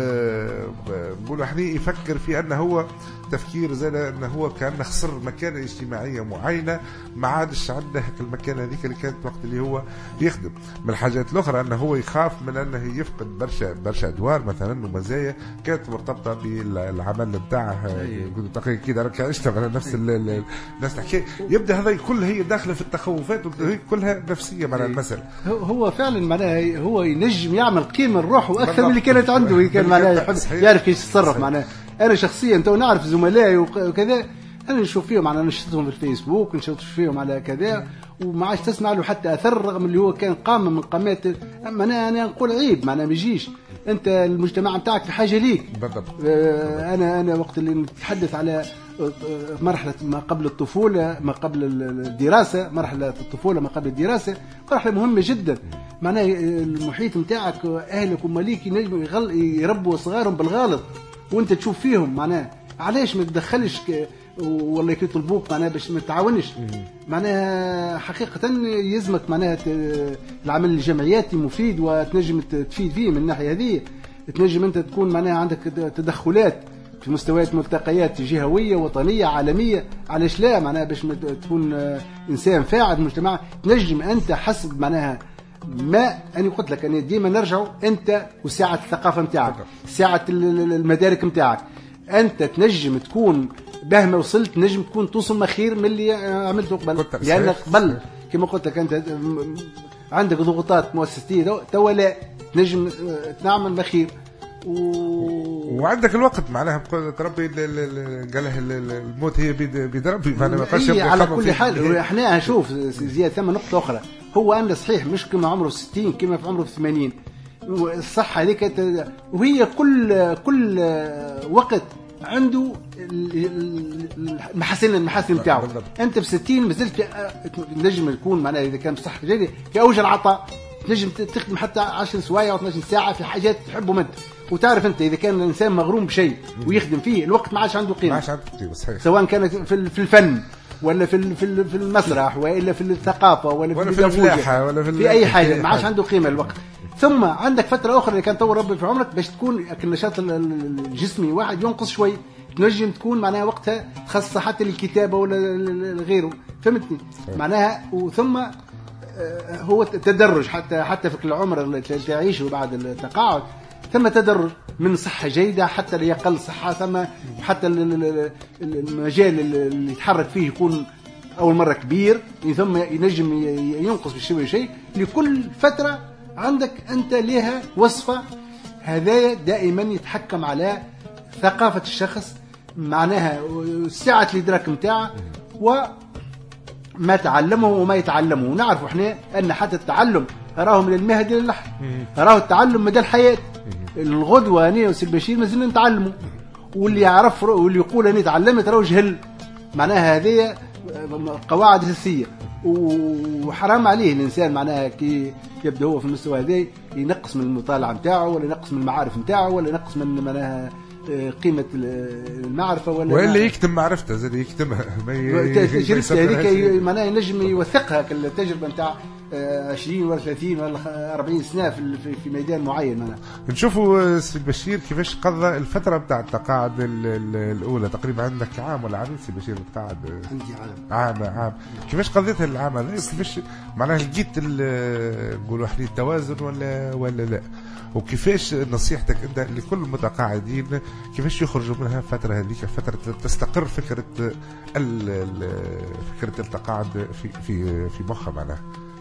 نقولوا احنا يفكر في انه هو تفكير زي انه هو كان خسر مكانه اجتماعيه معينه، ما عادش عنده المكانه هذيك اللي كانت وقت اللي هو يخدم. من الحاجات الاخرى انه هو يخاف من انه يفقد برشا برشا ادوار مثلا ومزايا كانت مرتبطه بالعمل نتاعه. قلت دقيقه كده راك اشتغل نفس الناس تحكي، يبدا هذا كل هي داخله في التخوفات وهي كلها نفسيه مع المساله. هو فعلا معناها هو ينجم يعمل قيمه لروحه اكثر من اللي كانت عنده، كان معناها يعرف كيف يتصرف. معناها انا شخصيا تو نعرف زملائي وكذا، انا نشوف فيهم على نشطتهم في الفيسبوك، نشوف فيهم على كذا، وما عادش تسمع له حتى اثر رغم اللي هو كان قامه من قامات. انا انا نقول عيب معناها ما يجيش، انت المجتمع نتاعك في حاجه ليك. بالضبط. آه انا انا وقت اللي نتحدث على مرحله ما قبل الطفوله، ما قبل الدراسه، مرحله الطفوله ما قبل الدراسه مرحله مهمه جدا. معناها المحيط نتاعك اهلك وماليك ينجموا يربوا صغارهم بالغالط وانت تشوف فيهم. معناها علاش ما تدخلش والله يطلبوك معناها باش ما تعاونش؟ معناها حقيقه يلزمك معناها العمل الجمعياتي مفيد وتنجم تفيد فيه من الناحيه هذه. تنجم انت تكون معناها عندك تدخلات في مستويات ملتقيات جهويه وطنيه عالميه، علاش لا؟ معناها باش تكون انسان فاعل في المجتمع. تنجم انت حسب معناها ما أنا قلت لك أنا ديما نرجعوا أنت وساعة الثقافة متاعك، ساعة المدارك متاعك، أنت تنجم تكون مهما وصلت تنجم تكون توصل ما خير من اللي عملته قبل، لأنك قبل كما قلت لك أنت عندك ضغوطات مؤسسية توا لا تنجم تعمل ما خير و... وعندك الوقت معناها تربي قاله الموت هي بيد ربي، معناها ما قالش على كل حال. احنا نشوف زياد ثم نقطة أخرى، هو أنا صحيح مش كما عمره ستين كما في عمره ثمانين، الصحة هذيك وهي كل كل وقت عنده المحاسن المحاسن نتاعو. أنت بستين مازلت نجم يكون معناها إذا كان بصحة جيدة في أوج العطاء تنجم تخدم حتى عشر سوايع واثناشر ساعة في حاجات تحبهم أنت. وتعرف أنت إذا كان الإنسان مغروم بشيء ويخدم فيه الوقت ما عادش عنده قيمة، ما عادش عنده قيمة صحيح، سواء كان في في الفن ولا في في في المسرح ولا في الثقافة ولا, ولا في الفلاحة ولا في, في أي حاجة، ما عادش عنده قيمة الوقت. ثم عندك فترة أخرى اللي كان طور ربي في عمرك باش تكون النشاط الجسمي واحد ينقص شوي، تنجم تكون معناها وقتها خاصة حتى للكتابة ولا غيره، فهمتني؟ معناها وثم هو تدرج حتى حتى في العمر اللي تعيشه بعد التقاعد، ثم تدرج من صحة جيدة حتى لأقل صحة، ثم حتى المجال اللي يتحرك فيه يكون أول مرة كبير، ثم ينجم ينقص بشيء شيء. لكل فترة عندك أنت لها وصفة، هذا دائما يتحكم على ثقافة الشخص، معناها سعة الإدراك متاعه وما تعلمه وما يتعلمه. ونعرف احنا أن حتى التعلم أراه من المهد إلى اللحم، أراه التعلم مدى الحياة. الغدوة أنا وسي البشير ما زلنا نتعلموا، واللي يعرف واللي يقول أنا تعلمت راه جهل. معناها هذه قواعد أساسية، وحرام عليه الإنسان معناها كي يبدأ هو في المستوى هذا ينقص من المطالعة متاعه ولا ينقص من المعارف متاعه ولا ينقص من معناها قيمة المعرفة ولا ولا يكتم معرفته زي يكتمها تجربته هذيك معناها ينجم يوثقها كالتجربة نتاع عشرين ولا ثلاثين ولا أربعين سنة في في ميدان معين. معناها نشوفوا سي البشير كيفاش قضى الفترة بتاع التقاعد الأولى، تقريبا عندك عام ولا عامين سي البشير متقاعد؟ عندي عام عام عام كيفاش قضيت العام هذا؟ كيفاش معناها لقيت نقولوا احنا التوازن ولا ولا لا؟ وكيفاش نصيحتك انت لكل المتقاعدين كيفاش يخرجوا منها الفتره هذيك، فتره تستقر فكره فكره التقاعد في في في مخها معناها؟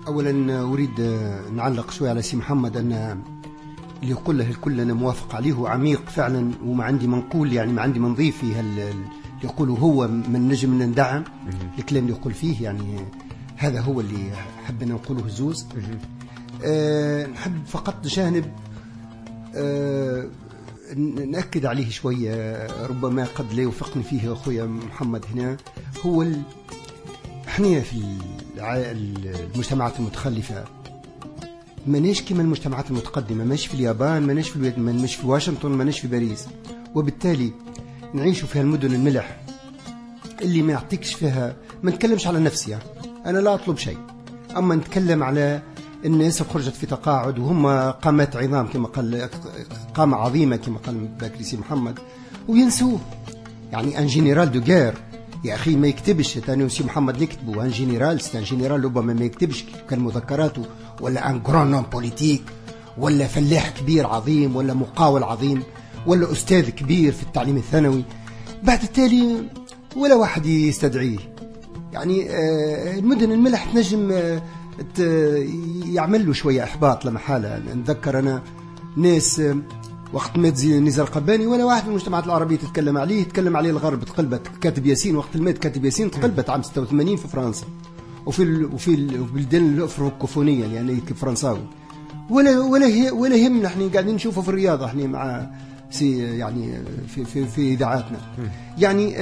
أولا أريد نعلق شوي على سي محمد، أن اللي يقول له الكل أنا موافق عليه وعميق فعلا، وما عندي منقول يعني ما عندي من ضيف في اللي يقوله هو من نجم ندعم الكلام اللي يقول فيه، يعني هذا هو اللي حبنا نقوله الزوز. أه نحب فقط جانب أه نأكد عليه شوية، ربما قد لا يوفقني فيه أخويا محمد هنا. هو ال... احنا في المجتمعات المتخلفة ماناش كما المجتمعات المتقدمة، ماناش في اليابان، ماناش في الويت... ماناش في واشنطن، ماناش في باريس، وبالتالي نعيش في المدن الملح اللي ما يعطيكش فيها. ما نتكلمش على نفسي يعني. أنا لا أطلب شيء، أما نتكلم على الناس خرجت في تقاعد وهم قامات عظام كما قال، قامة عظيمة كما قال بكري سي محمد، وينسوه. يعني ان جينيرال دو غير يا أخي ما يكتبش، تاني سي محمد نكتبه ان جينيرال، سي ان جينيرال ربما ما يكتبش كان مذكراته، ولا ان غران نون بوليتيك، ولا فلاح كبير عظيم، ولا مقاول عظيم، ولا أستاذ كبير في التعليم الثانوي. بعد التالي ولا واحد يستدعيه. يعني المدن الملح تنجم يعمل له شوية إحباط لما حالة. نتذكر أنا ناس وقت مات نزار قباني ولا واحد من المجتمعات العربية تتكلم عليه، تتكلم عليه الغرب، تقلبت. كاتب ياسين وقت المات كاتب ياسين تقلبت عام ستة وثمانين في فرنسا وفي ال وفي البلدان الأفريقية اللي يعني يكتب فرنساوي، ولا ولا ولا يهمنا. احنا قاعدين نشوفه في الرياضة احنا مع سي يعني في في في إذاعاتنا. يعني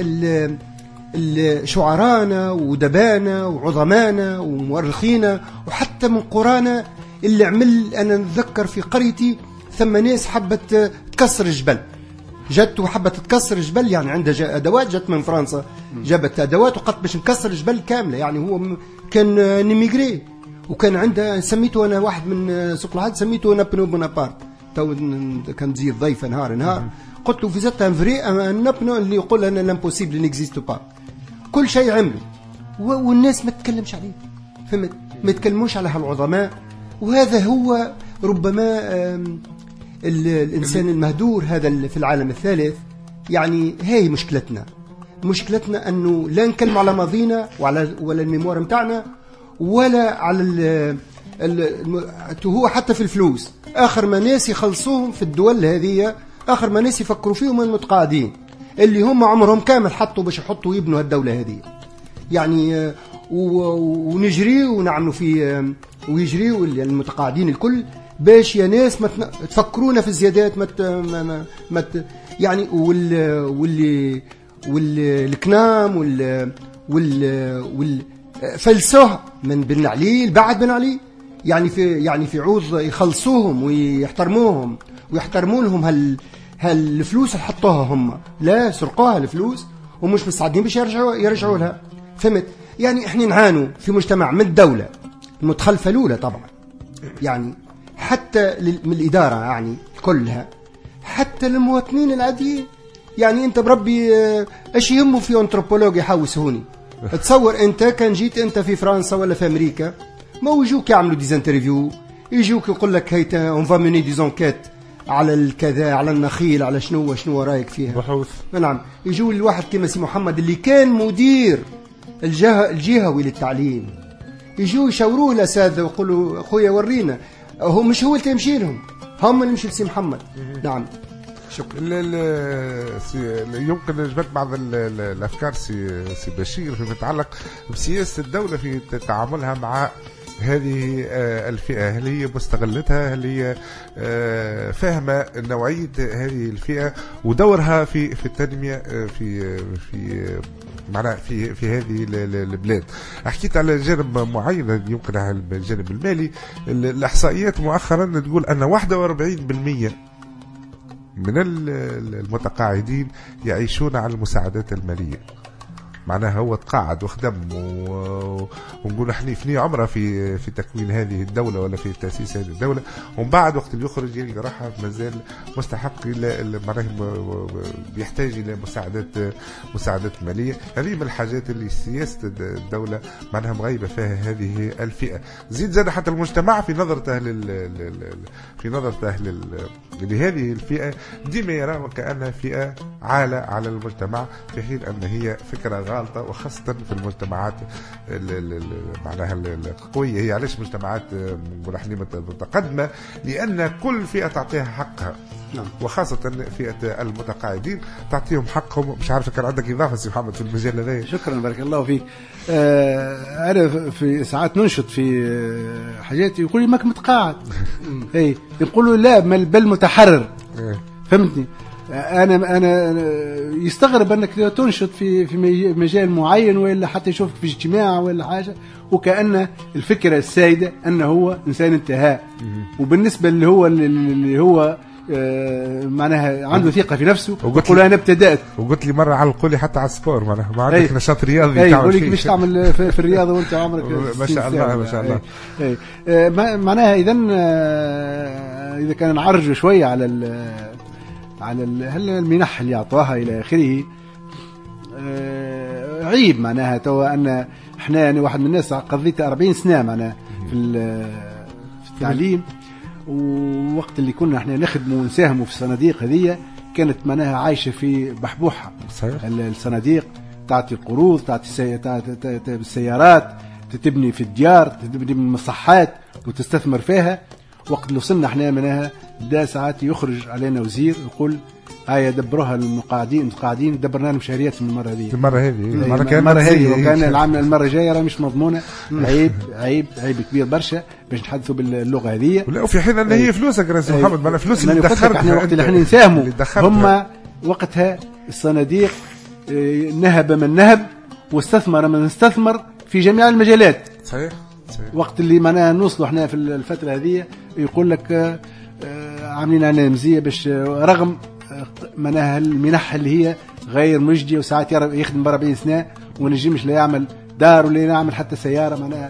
شعرانا ودبانا وعظمانا ومؤرخينا وحتى من قرانا اللي عمل. أنا نتذكر في قريتي ثم ناس حبت تكسر الجبل، جت وحبت تكسر الجبل، يعني عندها أدوات، جت من فرنسا جابت أدوات وقت باش نكسر الجبل كاملة. يعني هو كان نيميغري وكان عنده، سميته أنا واحد من سوق العاد سميته نابنو بونابارت، تو كان تزيد ضيفة نهار نهار. قلت له في زت ان فري نابنو اللي يقول أنا لامبوسيبل نيكزيست با. كل شيء عمله والناس ما تتكلمش عليه، فهمت؟ ما يتكلموش على هالعظماء. وهذا هو ربما الإنسان المهدور هذا في العالم الثالث. يعني هاي مشكلتنا، مشكلتنا أنه لا نكلم على ماضينا وعلى ولا الميموار متاعنا ولا على ال ال هو حتى في الفلوس. آخر ما ناس يخلصوهم في الدول هذه، آخر ما ناس يفكروا فيهم المتقاعدين اللي هم عمرهم كامل حطوا باش يحطوا يبنوا هالدولة هذه. يعني ونجري ونعملوا في ويجريوا المتقاعدين الكل باش يا ناس ما تفكرونا في الزيادات، ما ما, ما يعني وال واللي والكنام وال وال والفلسوه من بن علي بعد بن علي. يعني في يعني في عوض يخلصوهم ويحترموهم ويحترموا لهم هال هالفلوس اللي حطوها هم، لا سرقوها الفلوس ومش مستعدين باش يرجعوا يرجعوا لها. فهمت؟ يعني احنا نعانوا في مجتمع من الدولة المتخلفة الأولى طبعا، يعني حتى من الإدارة يعني كلها، حتى للمواطنين العاديين. يعني أنت بربي إيش يهمه في أنثروبولوج يحوسهوني؟ تصور أنت كان جيت أنت في فرنسا ولا في أمريكا، ما يجوك يعملوا ديز انترفيو، يجوك يقول لك هيتا اون فا ميني دي زونكيت على الكذا، على النخيل، على شنو شنو رايك فيها بحوث. نعم، يجوا الواحد كما سي محمد اللي كان مدير الجهه الجهوي للتعليم، يجوا يشاوروه الاساتذه ويقولوا خويا ورينا. هو مش هو اللي تمشي لهم، هم اللي يمشي لسي محمد. نعم شكرا. يمكن جبت بعض الافكار سي سي بشير فيما يتعلق بسياسه الدوله في تعاملها مع هذه الفئة. هل هي مستغلتها؟ هل هي فاهمة نوعية هذه الفئة ودورها في في التنمية في في معناها في في هذه البلاد؟ حكيت على جانب معين يمكن على الجانب المالي. الإحصائيات مؤخرا تقول أن واحد وأربعين بالمئة من المتقاعدين يعيشون على المساعدات المالية. معناها هو تقاعد وخدم و... ونقول احنا فني عمره في في تكوين هذه الدوله ولا في تاسيس هذه الدوله، ومن بعد وقت اللي يخرج يلقى راحه مازال مستحق الى معناها بيحتاج الى مساعدات مساعدات ماليه. هذه من الحاجات اللي سياسه الدوله معناها مغيبه فيها هذه الفئه. زيد زاد حتى المجتمع في نظرته لل... في نظرته لل... لهذه الفئه ديما يرى وكانها فئه عالة على المجتمع، في حين ان هي فكره غالطة، وخاصة في المجتمعات معناها القوية. هي علاش مجتمعات نقول احنا متقدمة؟ لأن كل فئة تعطيها حقها. نعم. وخاصة فئة المتقاعدين تعطيهم حقهم. مش عارف كان عندك إضافة سي محمد في المجال هذا؟ شكرا بارك الله فيك. آه أنا في ساعات ننشط في حاجات يقول لي ماك متقاعد. اي يقولوا لا بل متحرر. فهمتني؟ انا انا يستغرب انك تنشط في في مجال معين ولا حتى يشوفك في اجتماع ولا حاجه، وكأن الفكره السائده انه هو انسان انتهاء. وبالنسبه اللي هو اللي هو آه معناها عنده ثقه في نفسه يقول انا ابتدات. وقلت لي مره علقوا لي حتى على السبور معناها ما عندك نشاط رياضي تعمل يقول لك مش تعمل في, في الرياضه وانت عمرك ما شاء الله ما شاء الله. اي آه معناها اذا آه اذا كان نعرج شويه على على هل المنح اللي اعطاها الى اخره، آه عيب معناها توا ان احنا يعني واحد من الناس قضيت أربعين سنه معناها في في التعليم، ووقت اللي كنا احنا نخدموا ونساهموا في الصناديق هذه كانت معناها عايشه في بحبوحه. صحيح. الصناديق تعطي القروض، تعطي السيارات، تبني في الديار، تبني من المصحات وتستثمر فيها. وقت اللي وصلنا احنا منها دا ساعات يخرج علينا وزير يقول هيا دبروها المقاعدين المقاعدين دبرنا لهم مشاريات من المره هذه المره هذه المره كان المره هذه وكان العام المره الجايه راه مش مضمونه. عيب عيب عيب كبير برشا باش نتحدثوا باللغه هذه. ولا في حين ان هي فلوسك يا سي محمد، ما فلوس اللي دخلتها احنا وقت اللي احنا نساهموا هم وقتها الصناديق نهب من نهب واستثمر من استثمر في جميع المجالات. صحيح. صحيح. وقت اللي معناها نوصلوا احنا في الفتره هذه يقول لك عاملين علينا مزيه باش رغم معناها المنح اللي هي غير مجديه وساعات يخدم ب أربعين سنه ونجمش لا يعمل دار ولا يعمل حتى سياره معناها،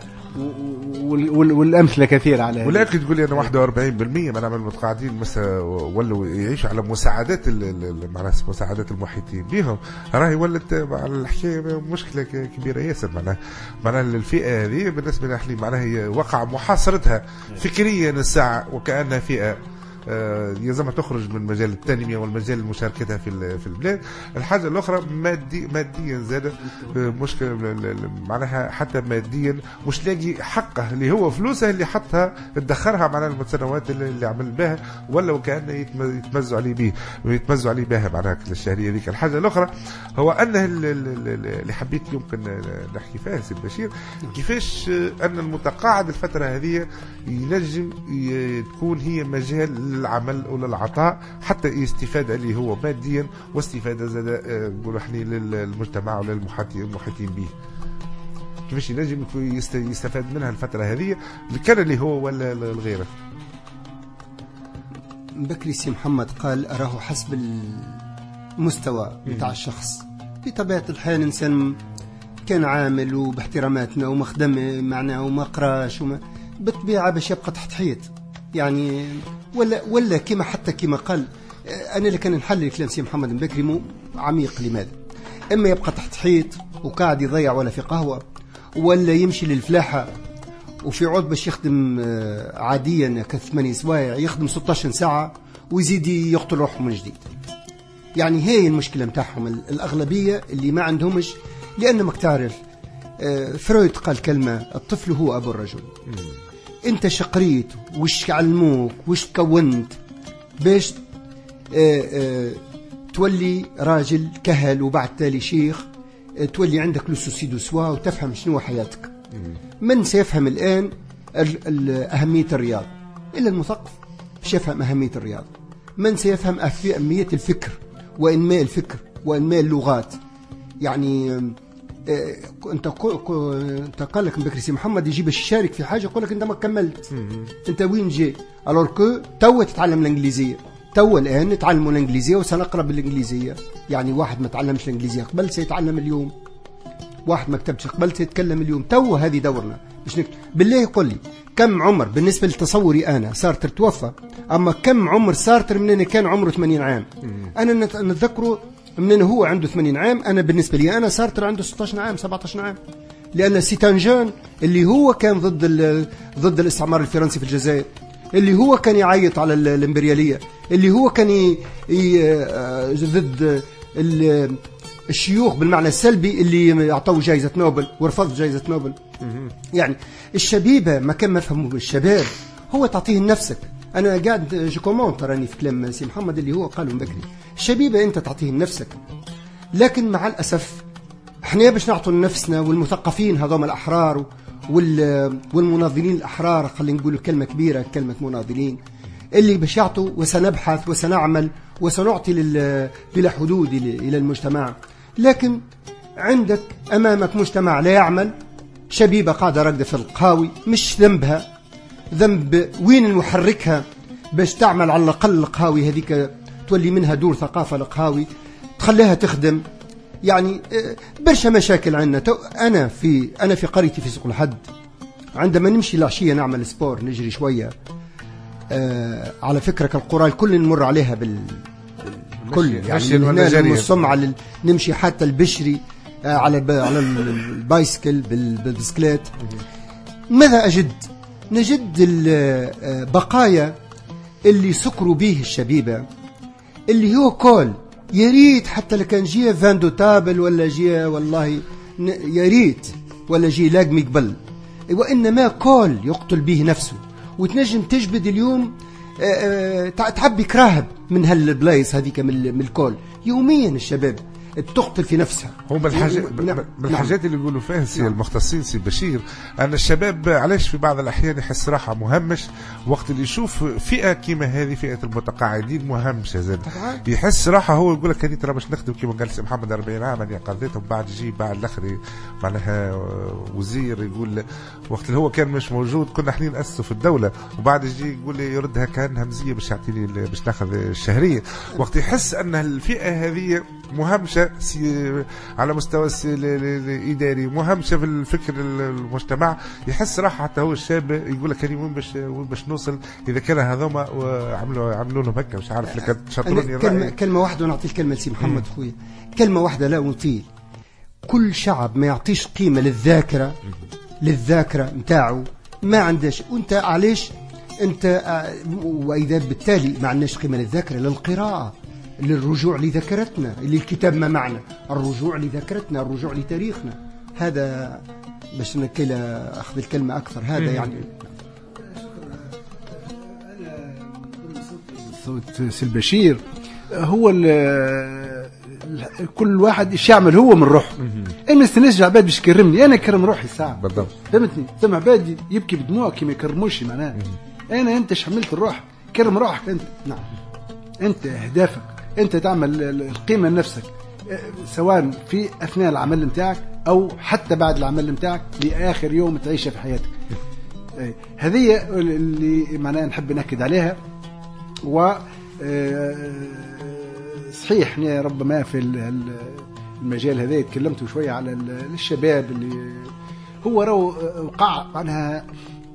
والامثله كثيره على هذا. ولكن تقول لي انا واحد وأربعين بالمئة من المتقاعدين مثلا ولوا يعيشوا على مساعدات معناها مساعدات المحيطين بهم، راهي ولت على الحكايه مشكله كبيره ياسر. معناها معناها الفئه هذه بالنسبه لي معناها هي وقع محاصرتها فكريا الساعه وكانها فئه يلزم تخرج من مجال التنميه والمجال المشاركتها في في البلاد. الحاجه الاخرى مادي ماديا زاد مشكله معناها حتى ماديا مش لاقي حقه اللي هو فلوسه اللي حطها ادخرها معناها السنوات اللي عمل بها ولا وكانه يتمزوا عليه به ويتمزوا عليه بها معناها الشهريه ذيك. الحاجه الاخرى هو انه اللي حبيت يمكن نحكي فيها سي بشير كيفاش ان المتقاعد الفتره هذه ينجم تكون هي مجال للعمل وللعطاء حتى يستفاد اللي هو ماديا واستفادة زاد نقولوا احنا للمجتمع وللمحيطين به. كيفاش ينجم يستفاد منها الفترة هذه كان اللي هو ولا الغيره؟ بكري سي محمد قال أراه حسب المستوى بتاع الشخص. بطبيعة الحال إنسان كان عامل وباحتراماتنا ومخدم معنا وما قراش وما بالطبيعة باش يبقى تحت حيط يعني، ولا ولا كما حتى كما قال انا اللي كان نحلل كلام سي محمد البكري مو عميق. لماذا؟ اما يبقى تحت حيط وقاعد يضيع ولا في قهوه، ولا يمشي للفلاحه وفي عود باش يخدم عاديا كثمانية سوايع يخدم ستة عشر ساعه ويزيد يقتل روحه من جديد. يعني هي المشكله نتاعهم الاغلبيه اللي ما عندهمش. لان ماك تعرف فرويد قال كلمه الطفل هو ابو الرجل. انت شقريت وش علموك وش كونت باش آآ آآ تولي راجل كهل وبعد تالي شيخ، تولي عندك لو سوسي دو سوا وتفهم شنو حياتك. من سيفهم الآن أهمية الرياضة إلا المثقف باش يفهم أهمية الرياضة. من سيفهم أهمية الفكر وإنماء الفكر وإنماء اللغات. يعني انت انت قال لك بكري سي محمد يجيب يشارك في حاجه يقول لك انت ما كملت. انت وين جاي؟ الور كو تو تتعلم الانجليزيه، تو الان نتعلموا الانجليزيه وسنقرا بالانجليزيه. يعني واحد ما تعلمش الانجليزيه قبل سيتعلم اليوم، واحد ما كتبش قبل سيتكلم اليوم. تو هذه دورنا باش نكتب. بالله يقول لي كم عمر بالنسبه لتصوري انا سارتر توفى، اما كم عمر سارتر من أنا كان عمره ثمانين عام. انا نتذكره من هو عنده ثمانين عام. أنا بالنسبة لي أنا سارتر عنده ستة عشر عام سبعة عشر عام، لأن سيتانجان اللي هو كان ضد ضد الاستعمار الفرنسي في الجزائر، اللي هو كان يعيط على الإمبريالية، اللي هو كان ي... ي... ضد ال... الشيوخ بالمعنى السلبي اللي يعطوا جائزة نوبل ورفض جائزة نوبل. يعني الشبيبة ما كان مفهوم الشباب هو تعطيه لنفسك. أنا قاعد جوكومون تراني في كلام سي محمد اللي هو قاله بكري، الشبيبة أنت تعطيه لنفسك. لكن مع الأسف احنا باش نعطوا لنفسنا والمثقفين هذوما الأحرار والمناضلين الأحرار، خلينا نقول كلمة كبيرة كلمة مناضلين، اللي باش يعطوا وسنبحث وسنعمل وسنعطي بلا حدود إلى المجتمع. لكن عندك أمامك مجتمع لا يعمل، شبيبة قاعدة راقدة في القهاوي، مش ذنبها، ذنب وين المحركها باش تعمل على الأقل القهاوي هذيك تولي منها دور ثقافة القهاوي تخليها تخدم. يعني برشا مشاكل عندنا. أنا في أنا في قريتي في سوق الحد، عندما نمشي العشية نعمل سبور نجري شوية. آه على فكرة القرى الكل نمر عليها بال كل يعني من هنا للسمعة نمشي حتى البشري آه على ب... على البايسكل بالبسكليت. ماذا أجد؟ نجد البقايا اللي سكروا به الشبيبة، اللي هو كول يريد حتى لكان جيه فاندو تابل ولا جيه والله يريد ولا جيه لاقمي قبل، وإنما كول يقتل به نفسه. وتنجم تجبد اليوم تعبي كراهب من هالبلايص هذيك من الكول يوميا. الشباب تقتل في نفسها. هو من الحاجات من الحاجات اللي يقولوا فيها سي المختصين سي بشير أن الشباب علاش في بعض الأحيان يحس راحة مهمش وقت اللي يشوف فئة كيما هذه فئة المتقاعدين مهمشة زاد يحس راحة. هو يقول لك هذه ترى باش نخدم كيما قال سي محمد أربعين عام اللي قضيتهم بعد يجي بعد الآخر معناها وزير يقول وقت اللي هو كان مش موجود كنا احنا نأسسوا في الدولة وبعد يجي يقول لي يردها كان همزية باش يعطيني باش ناخذ الشهرية. وقت يحس أن الفئة هذه مهمشة على مستوى الإداري مهمشة في الفكر المجتمع يحس راحة. حتى هو الشاب يقول لك أنا وين باش وين باش نوصل إذا كان هذوما وعملوا عملوا لهم هكا مش عارف لك شطروني. كلمة, كلمة واحدة ونعطي الكلمة لسي محمد خويا، كلمة واحدة لا نطيل. كل شعب ما يعطيش قيمة للذاكرة للذاكرة متاعه ما عندش. وانت علاش انت وإذا بالتالي ما عندناش قيمة للذاكرة للقراءة للرجوع لذاكرتنا اللي الكتاب ما معنى الرجوع لذاكرتنا الرجوع لتاريخنا. هذا باش نكلا أخذ الكلمة أكثر هذا مم. يعني صوت سي البشير هو كل واحد ايش يعمل هو من روحه. انا ما استناش عباد باش يكرمني انا كرم روحي ساعه بالضبط فهمتني. ثم عباد يبكي بدموع كي ما يكرموش معناها انا انت شحملت الروح كرم روحك انت. نعم انت اهدافك انت تعمل القيمه لنفسك سواء في اثناء العمل نتاعك او حتى بعد العمل نتاعك لاخر يوم تعيشه في حياتك. هذه اللي معناها نحب ناكد عليها. و صحيح ربما في المجال هذا تكلمت شويه على الشباب اللي هو راهو وقع معناها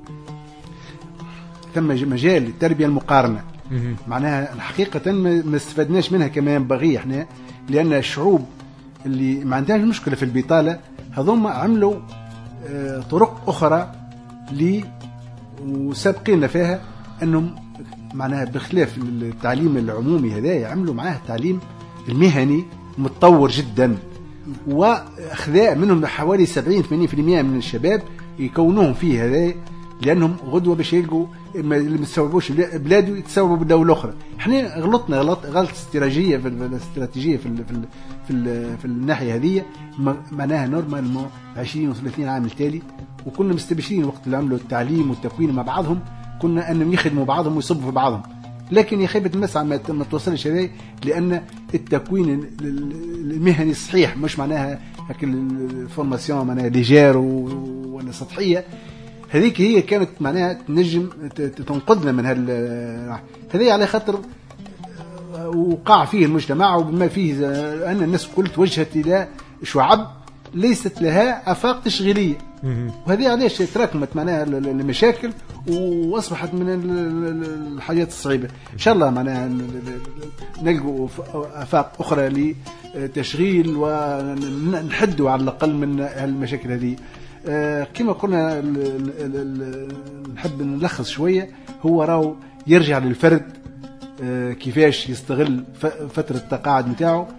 ثم مجال التربيه المقارنه معناها الحقيقه ما استفدناش منها كما ينبغي احنا، لان الشعوب اللي ما عندهاش مشكله في البطاله هذوما عملوا طرق اخرى لي وسابقين فيها انهم معناها بخلاف التعليم العمومي هذا يعملوا معاه التعليم المهني متطور جدا، واخذاء منهم حوالي سبعين ثمانين بالمئة من الشباب يكونوهم فيه هذا لانهم غدوه باش يلقوا اللي ما يستوعبوش بلاده يتسوبوا بدوله اخرى. احنا غلطنا غلط غلط استراتيجيه في الاستراتيجيه في ال في ال في, ال في الناحيه هذه معناها نورمال عشرين وثلاثين عام التالي وكنا مستبشرين وقت اللي عملوا التعليم والتكوين مع بعضهم كنا انهم يخدموا بعضهم ويصبوا في بعضهم. لكن يا خيبه المسعى ما توصلش هذا لان التكوين المهني الصحيح مش معناها هك الفورماسيون معناها ليجير ولا سطحيه هذيك هي كانت معناها تنجم تنقذنا من هال هذه على خاطر وقع فيه المجتمع وبما فيه أن الناس كل توجهت إلى شعب ليست لها آفاق تشغيلية وهذه علاش تراكمت معناها المشاكل وأصبحت من الحاجات الصعيبة. إن شاء الله معناها نلقوا آفاق أخرى لتشغيل ونحدوا على الأقل من المشاكل هذه. آه كما قلنا نحب نلخص شوية هو راو يرجع للفرد آه كيفاش يستغل فترة التقاعد نتاعو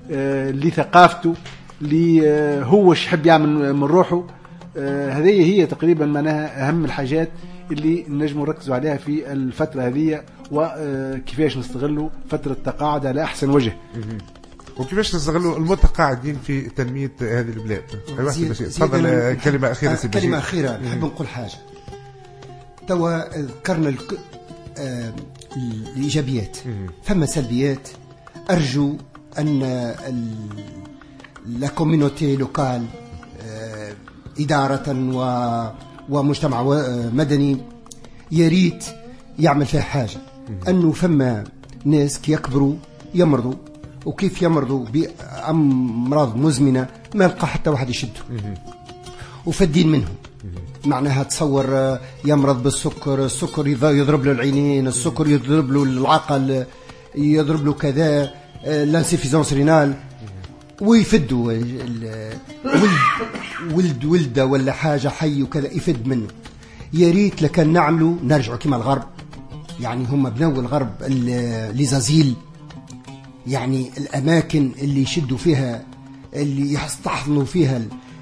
لثقافته، اللي هو ايش يحب يعمل من روحه. هذه هي تقريبا معناها أهم الحاجات اللي نجموا نركزوا عليها في الفترة هذه، وكيفاش نستغلوا فترة التقاعد على أحسن وجه. وكيفاش نستغلوا المتقاعدين في تنمية هذه البلاد. تفضل كلمة أخيرة سي بشير. كلمة أخيرة نحب نقول حاجة. توا ذكرنا الك... آه... الإيجابيات، فما سلبيات. أرجو أن ال... لا كوميونيتي لوكال آه... إدارة و... ومجتمع و... مدني يريد يعمل فيها حاجة. أنه فما ناس كي يكبروا يمرضوا، وكيف يمرضوا بأمراض مزمنة ما يلقى حتى واحد يشده وفدين منهم. معناها تصور يمرض بالسكر، السكر يضرب له العينين، السكر يضرب له العقل، يضرب له كذا لانسيفيزونس رينال، ويفدوا ولد ولد ولده ولا حاجة حي وكذا يفد منه. يا ريت لكان نعملوا نرجعوا كما الغرب، يعني هم بنوا الغرب ليزازيل، يعني الأماكن اللي يشدوا فيها اللي يستحضنوا فيها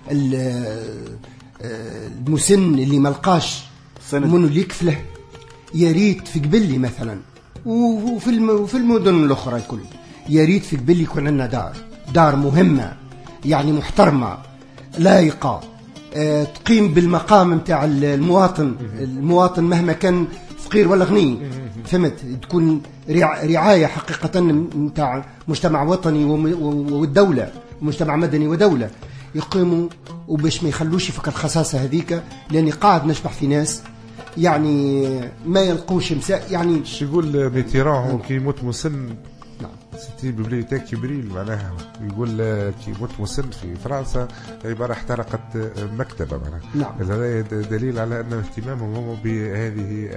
المسن اللي ملقاش منو اللي يكفله. يا ريت في قبلي مثلا وفي وفي المدن الأخرى الكل، يا ريت في قبلي يكون عندنا دار دار مهمة، يعني محترمة لايقة، أه تقيم بالمقام متاع المواطن المواطن مهما كان فقير ولا غني، فهمت؟ تكون رعاية حقيقة متاع مجتمع وطني والدولة، مجتمع مدني ودولة يقيموا، وباش ما يخلوش يفكر الخصاصة هذيك، لأني قاعد نشبح في ناس يعني ما يلقوش مساء. يعني شو يقول ميتيران هو كي يموت مسن، ستي ببليوتيك كبريل، معناها يقول كي يموت مسن في فرنسا عبارة احترقت مكتبة، معناها نعم. هذا دليل على أن اهتمامهم هم بهذه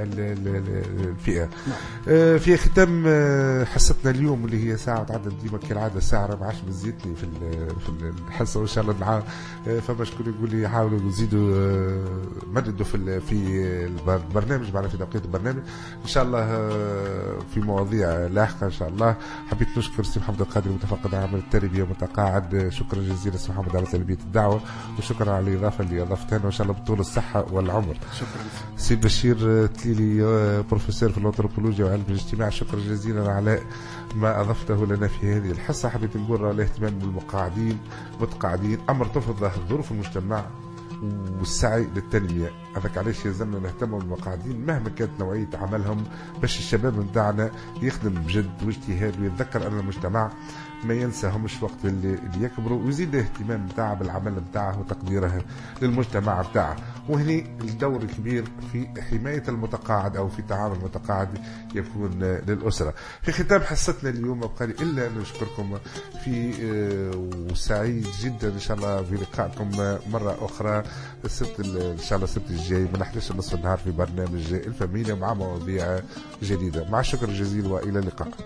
الفئة. نعم. في ختام حصتنا اليوم اللي هي ساعة تعدد ديما كالعادة ساعة ما عادش بزيتني في في الحصة، وإن شاء الله معاه فما شكون يقول لي يحاولوا يزيدوا مددوا في في البرنامج، معنا في توقيت البرنامج إن شاء الله في مواضيع لاحقة إن شاء الله. حبيت نشكر سي محمد القادري متفقد عام التربيه متقاعد، شكرا جزيلا سي محمد على تلبيه الدعوه، وشكرا على الاضافه اللي اضفتها لنا، وان شاء الله بطول الصحه والعمر. شكرا سي بشير تليلي بروفيسور في الانثروبولوجيا وعلم الاجتماع، شكرا جزيلا على ما اضفته لنا في هذه الحصه. حبيت نقول الاهتمام بالمقاعدين متقاعدين امر تفرض ظروف المجتمع والسعي للتنمية، هذاك علاش يلزمنا نهتم بالمقاعدين مهما كانت نوعية عملهم، باش الشباب نتاعنا يخدم بجد واجتهاد، ويتذكر أن المجتمع ما ينساهمش وقت اللي, اللي يكبروا، ويزيد الاهتمام نتاعه بالعمل نتاعه وتقديره للمجتمع نتاعه. وهني الدور الكبير في حماية المتقاعد أو في تعامل المتقاعد يكون للأسرة. في ختام حصتنا اليوم أبقى لي إلا أن نشكركم في وسعيد جدا إن شاء الله في لقائكم مرة أخرى السبت إن شاء الله السبت الجاي من أحد عشر نصف النهار في برنامج الفاميليا مع مواضيع جديدة. مع الشكر الجزيل وإلى اللقاء.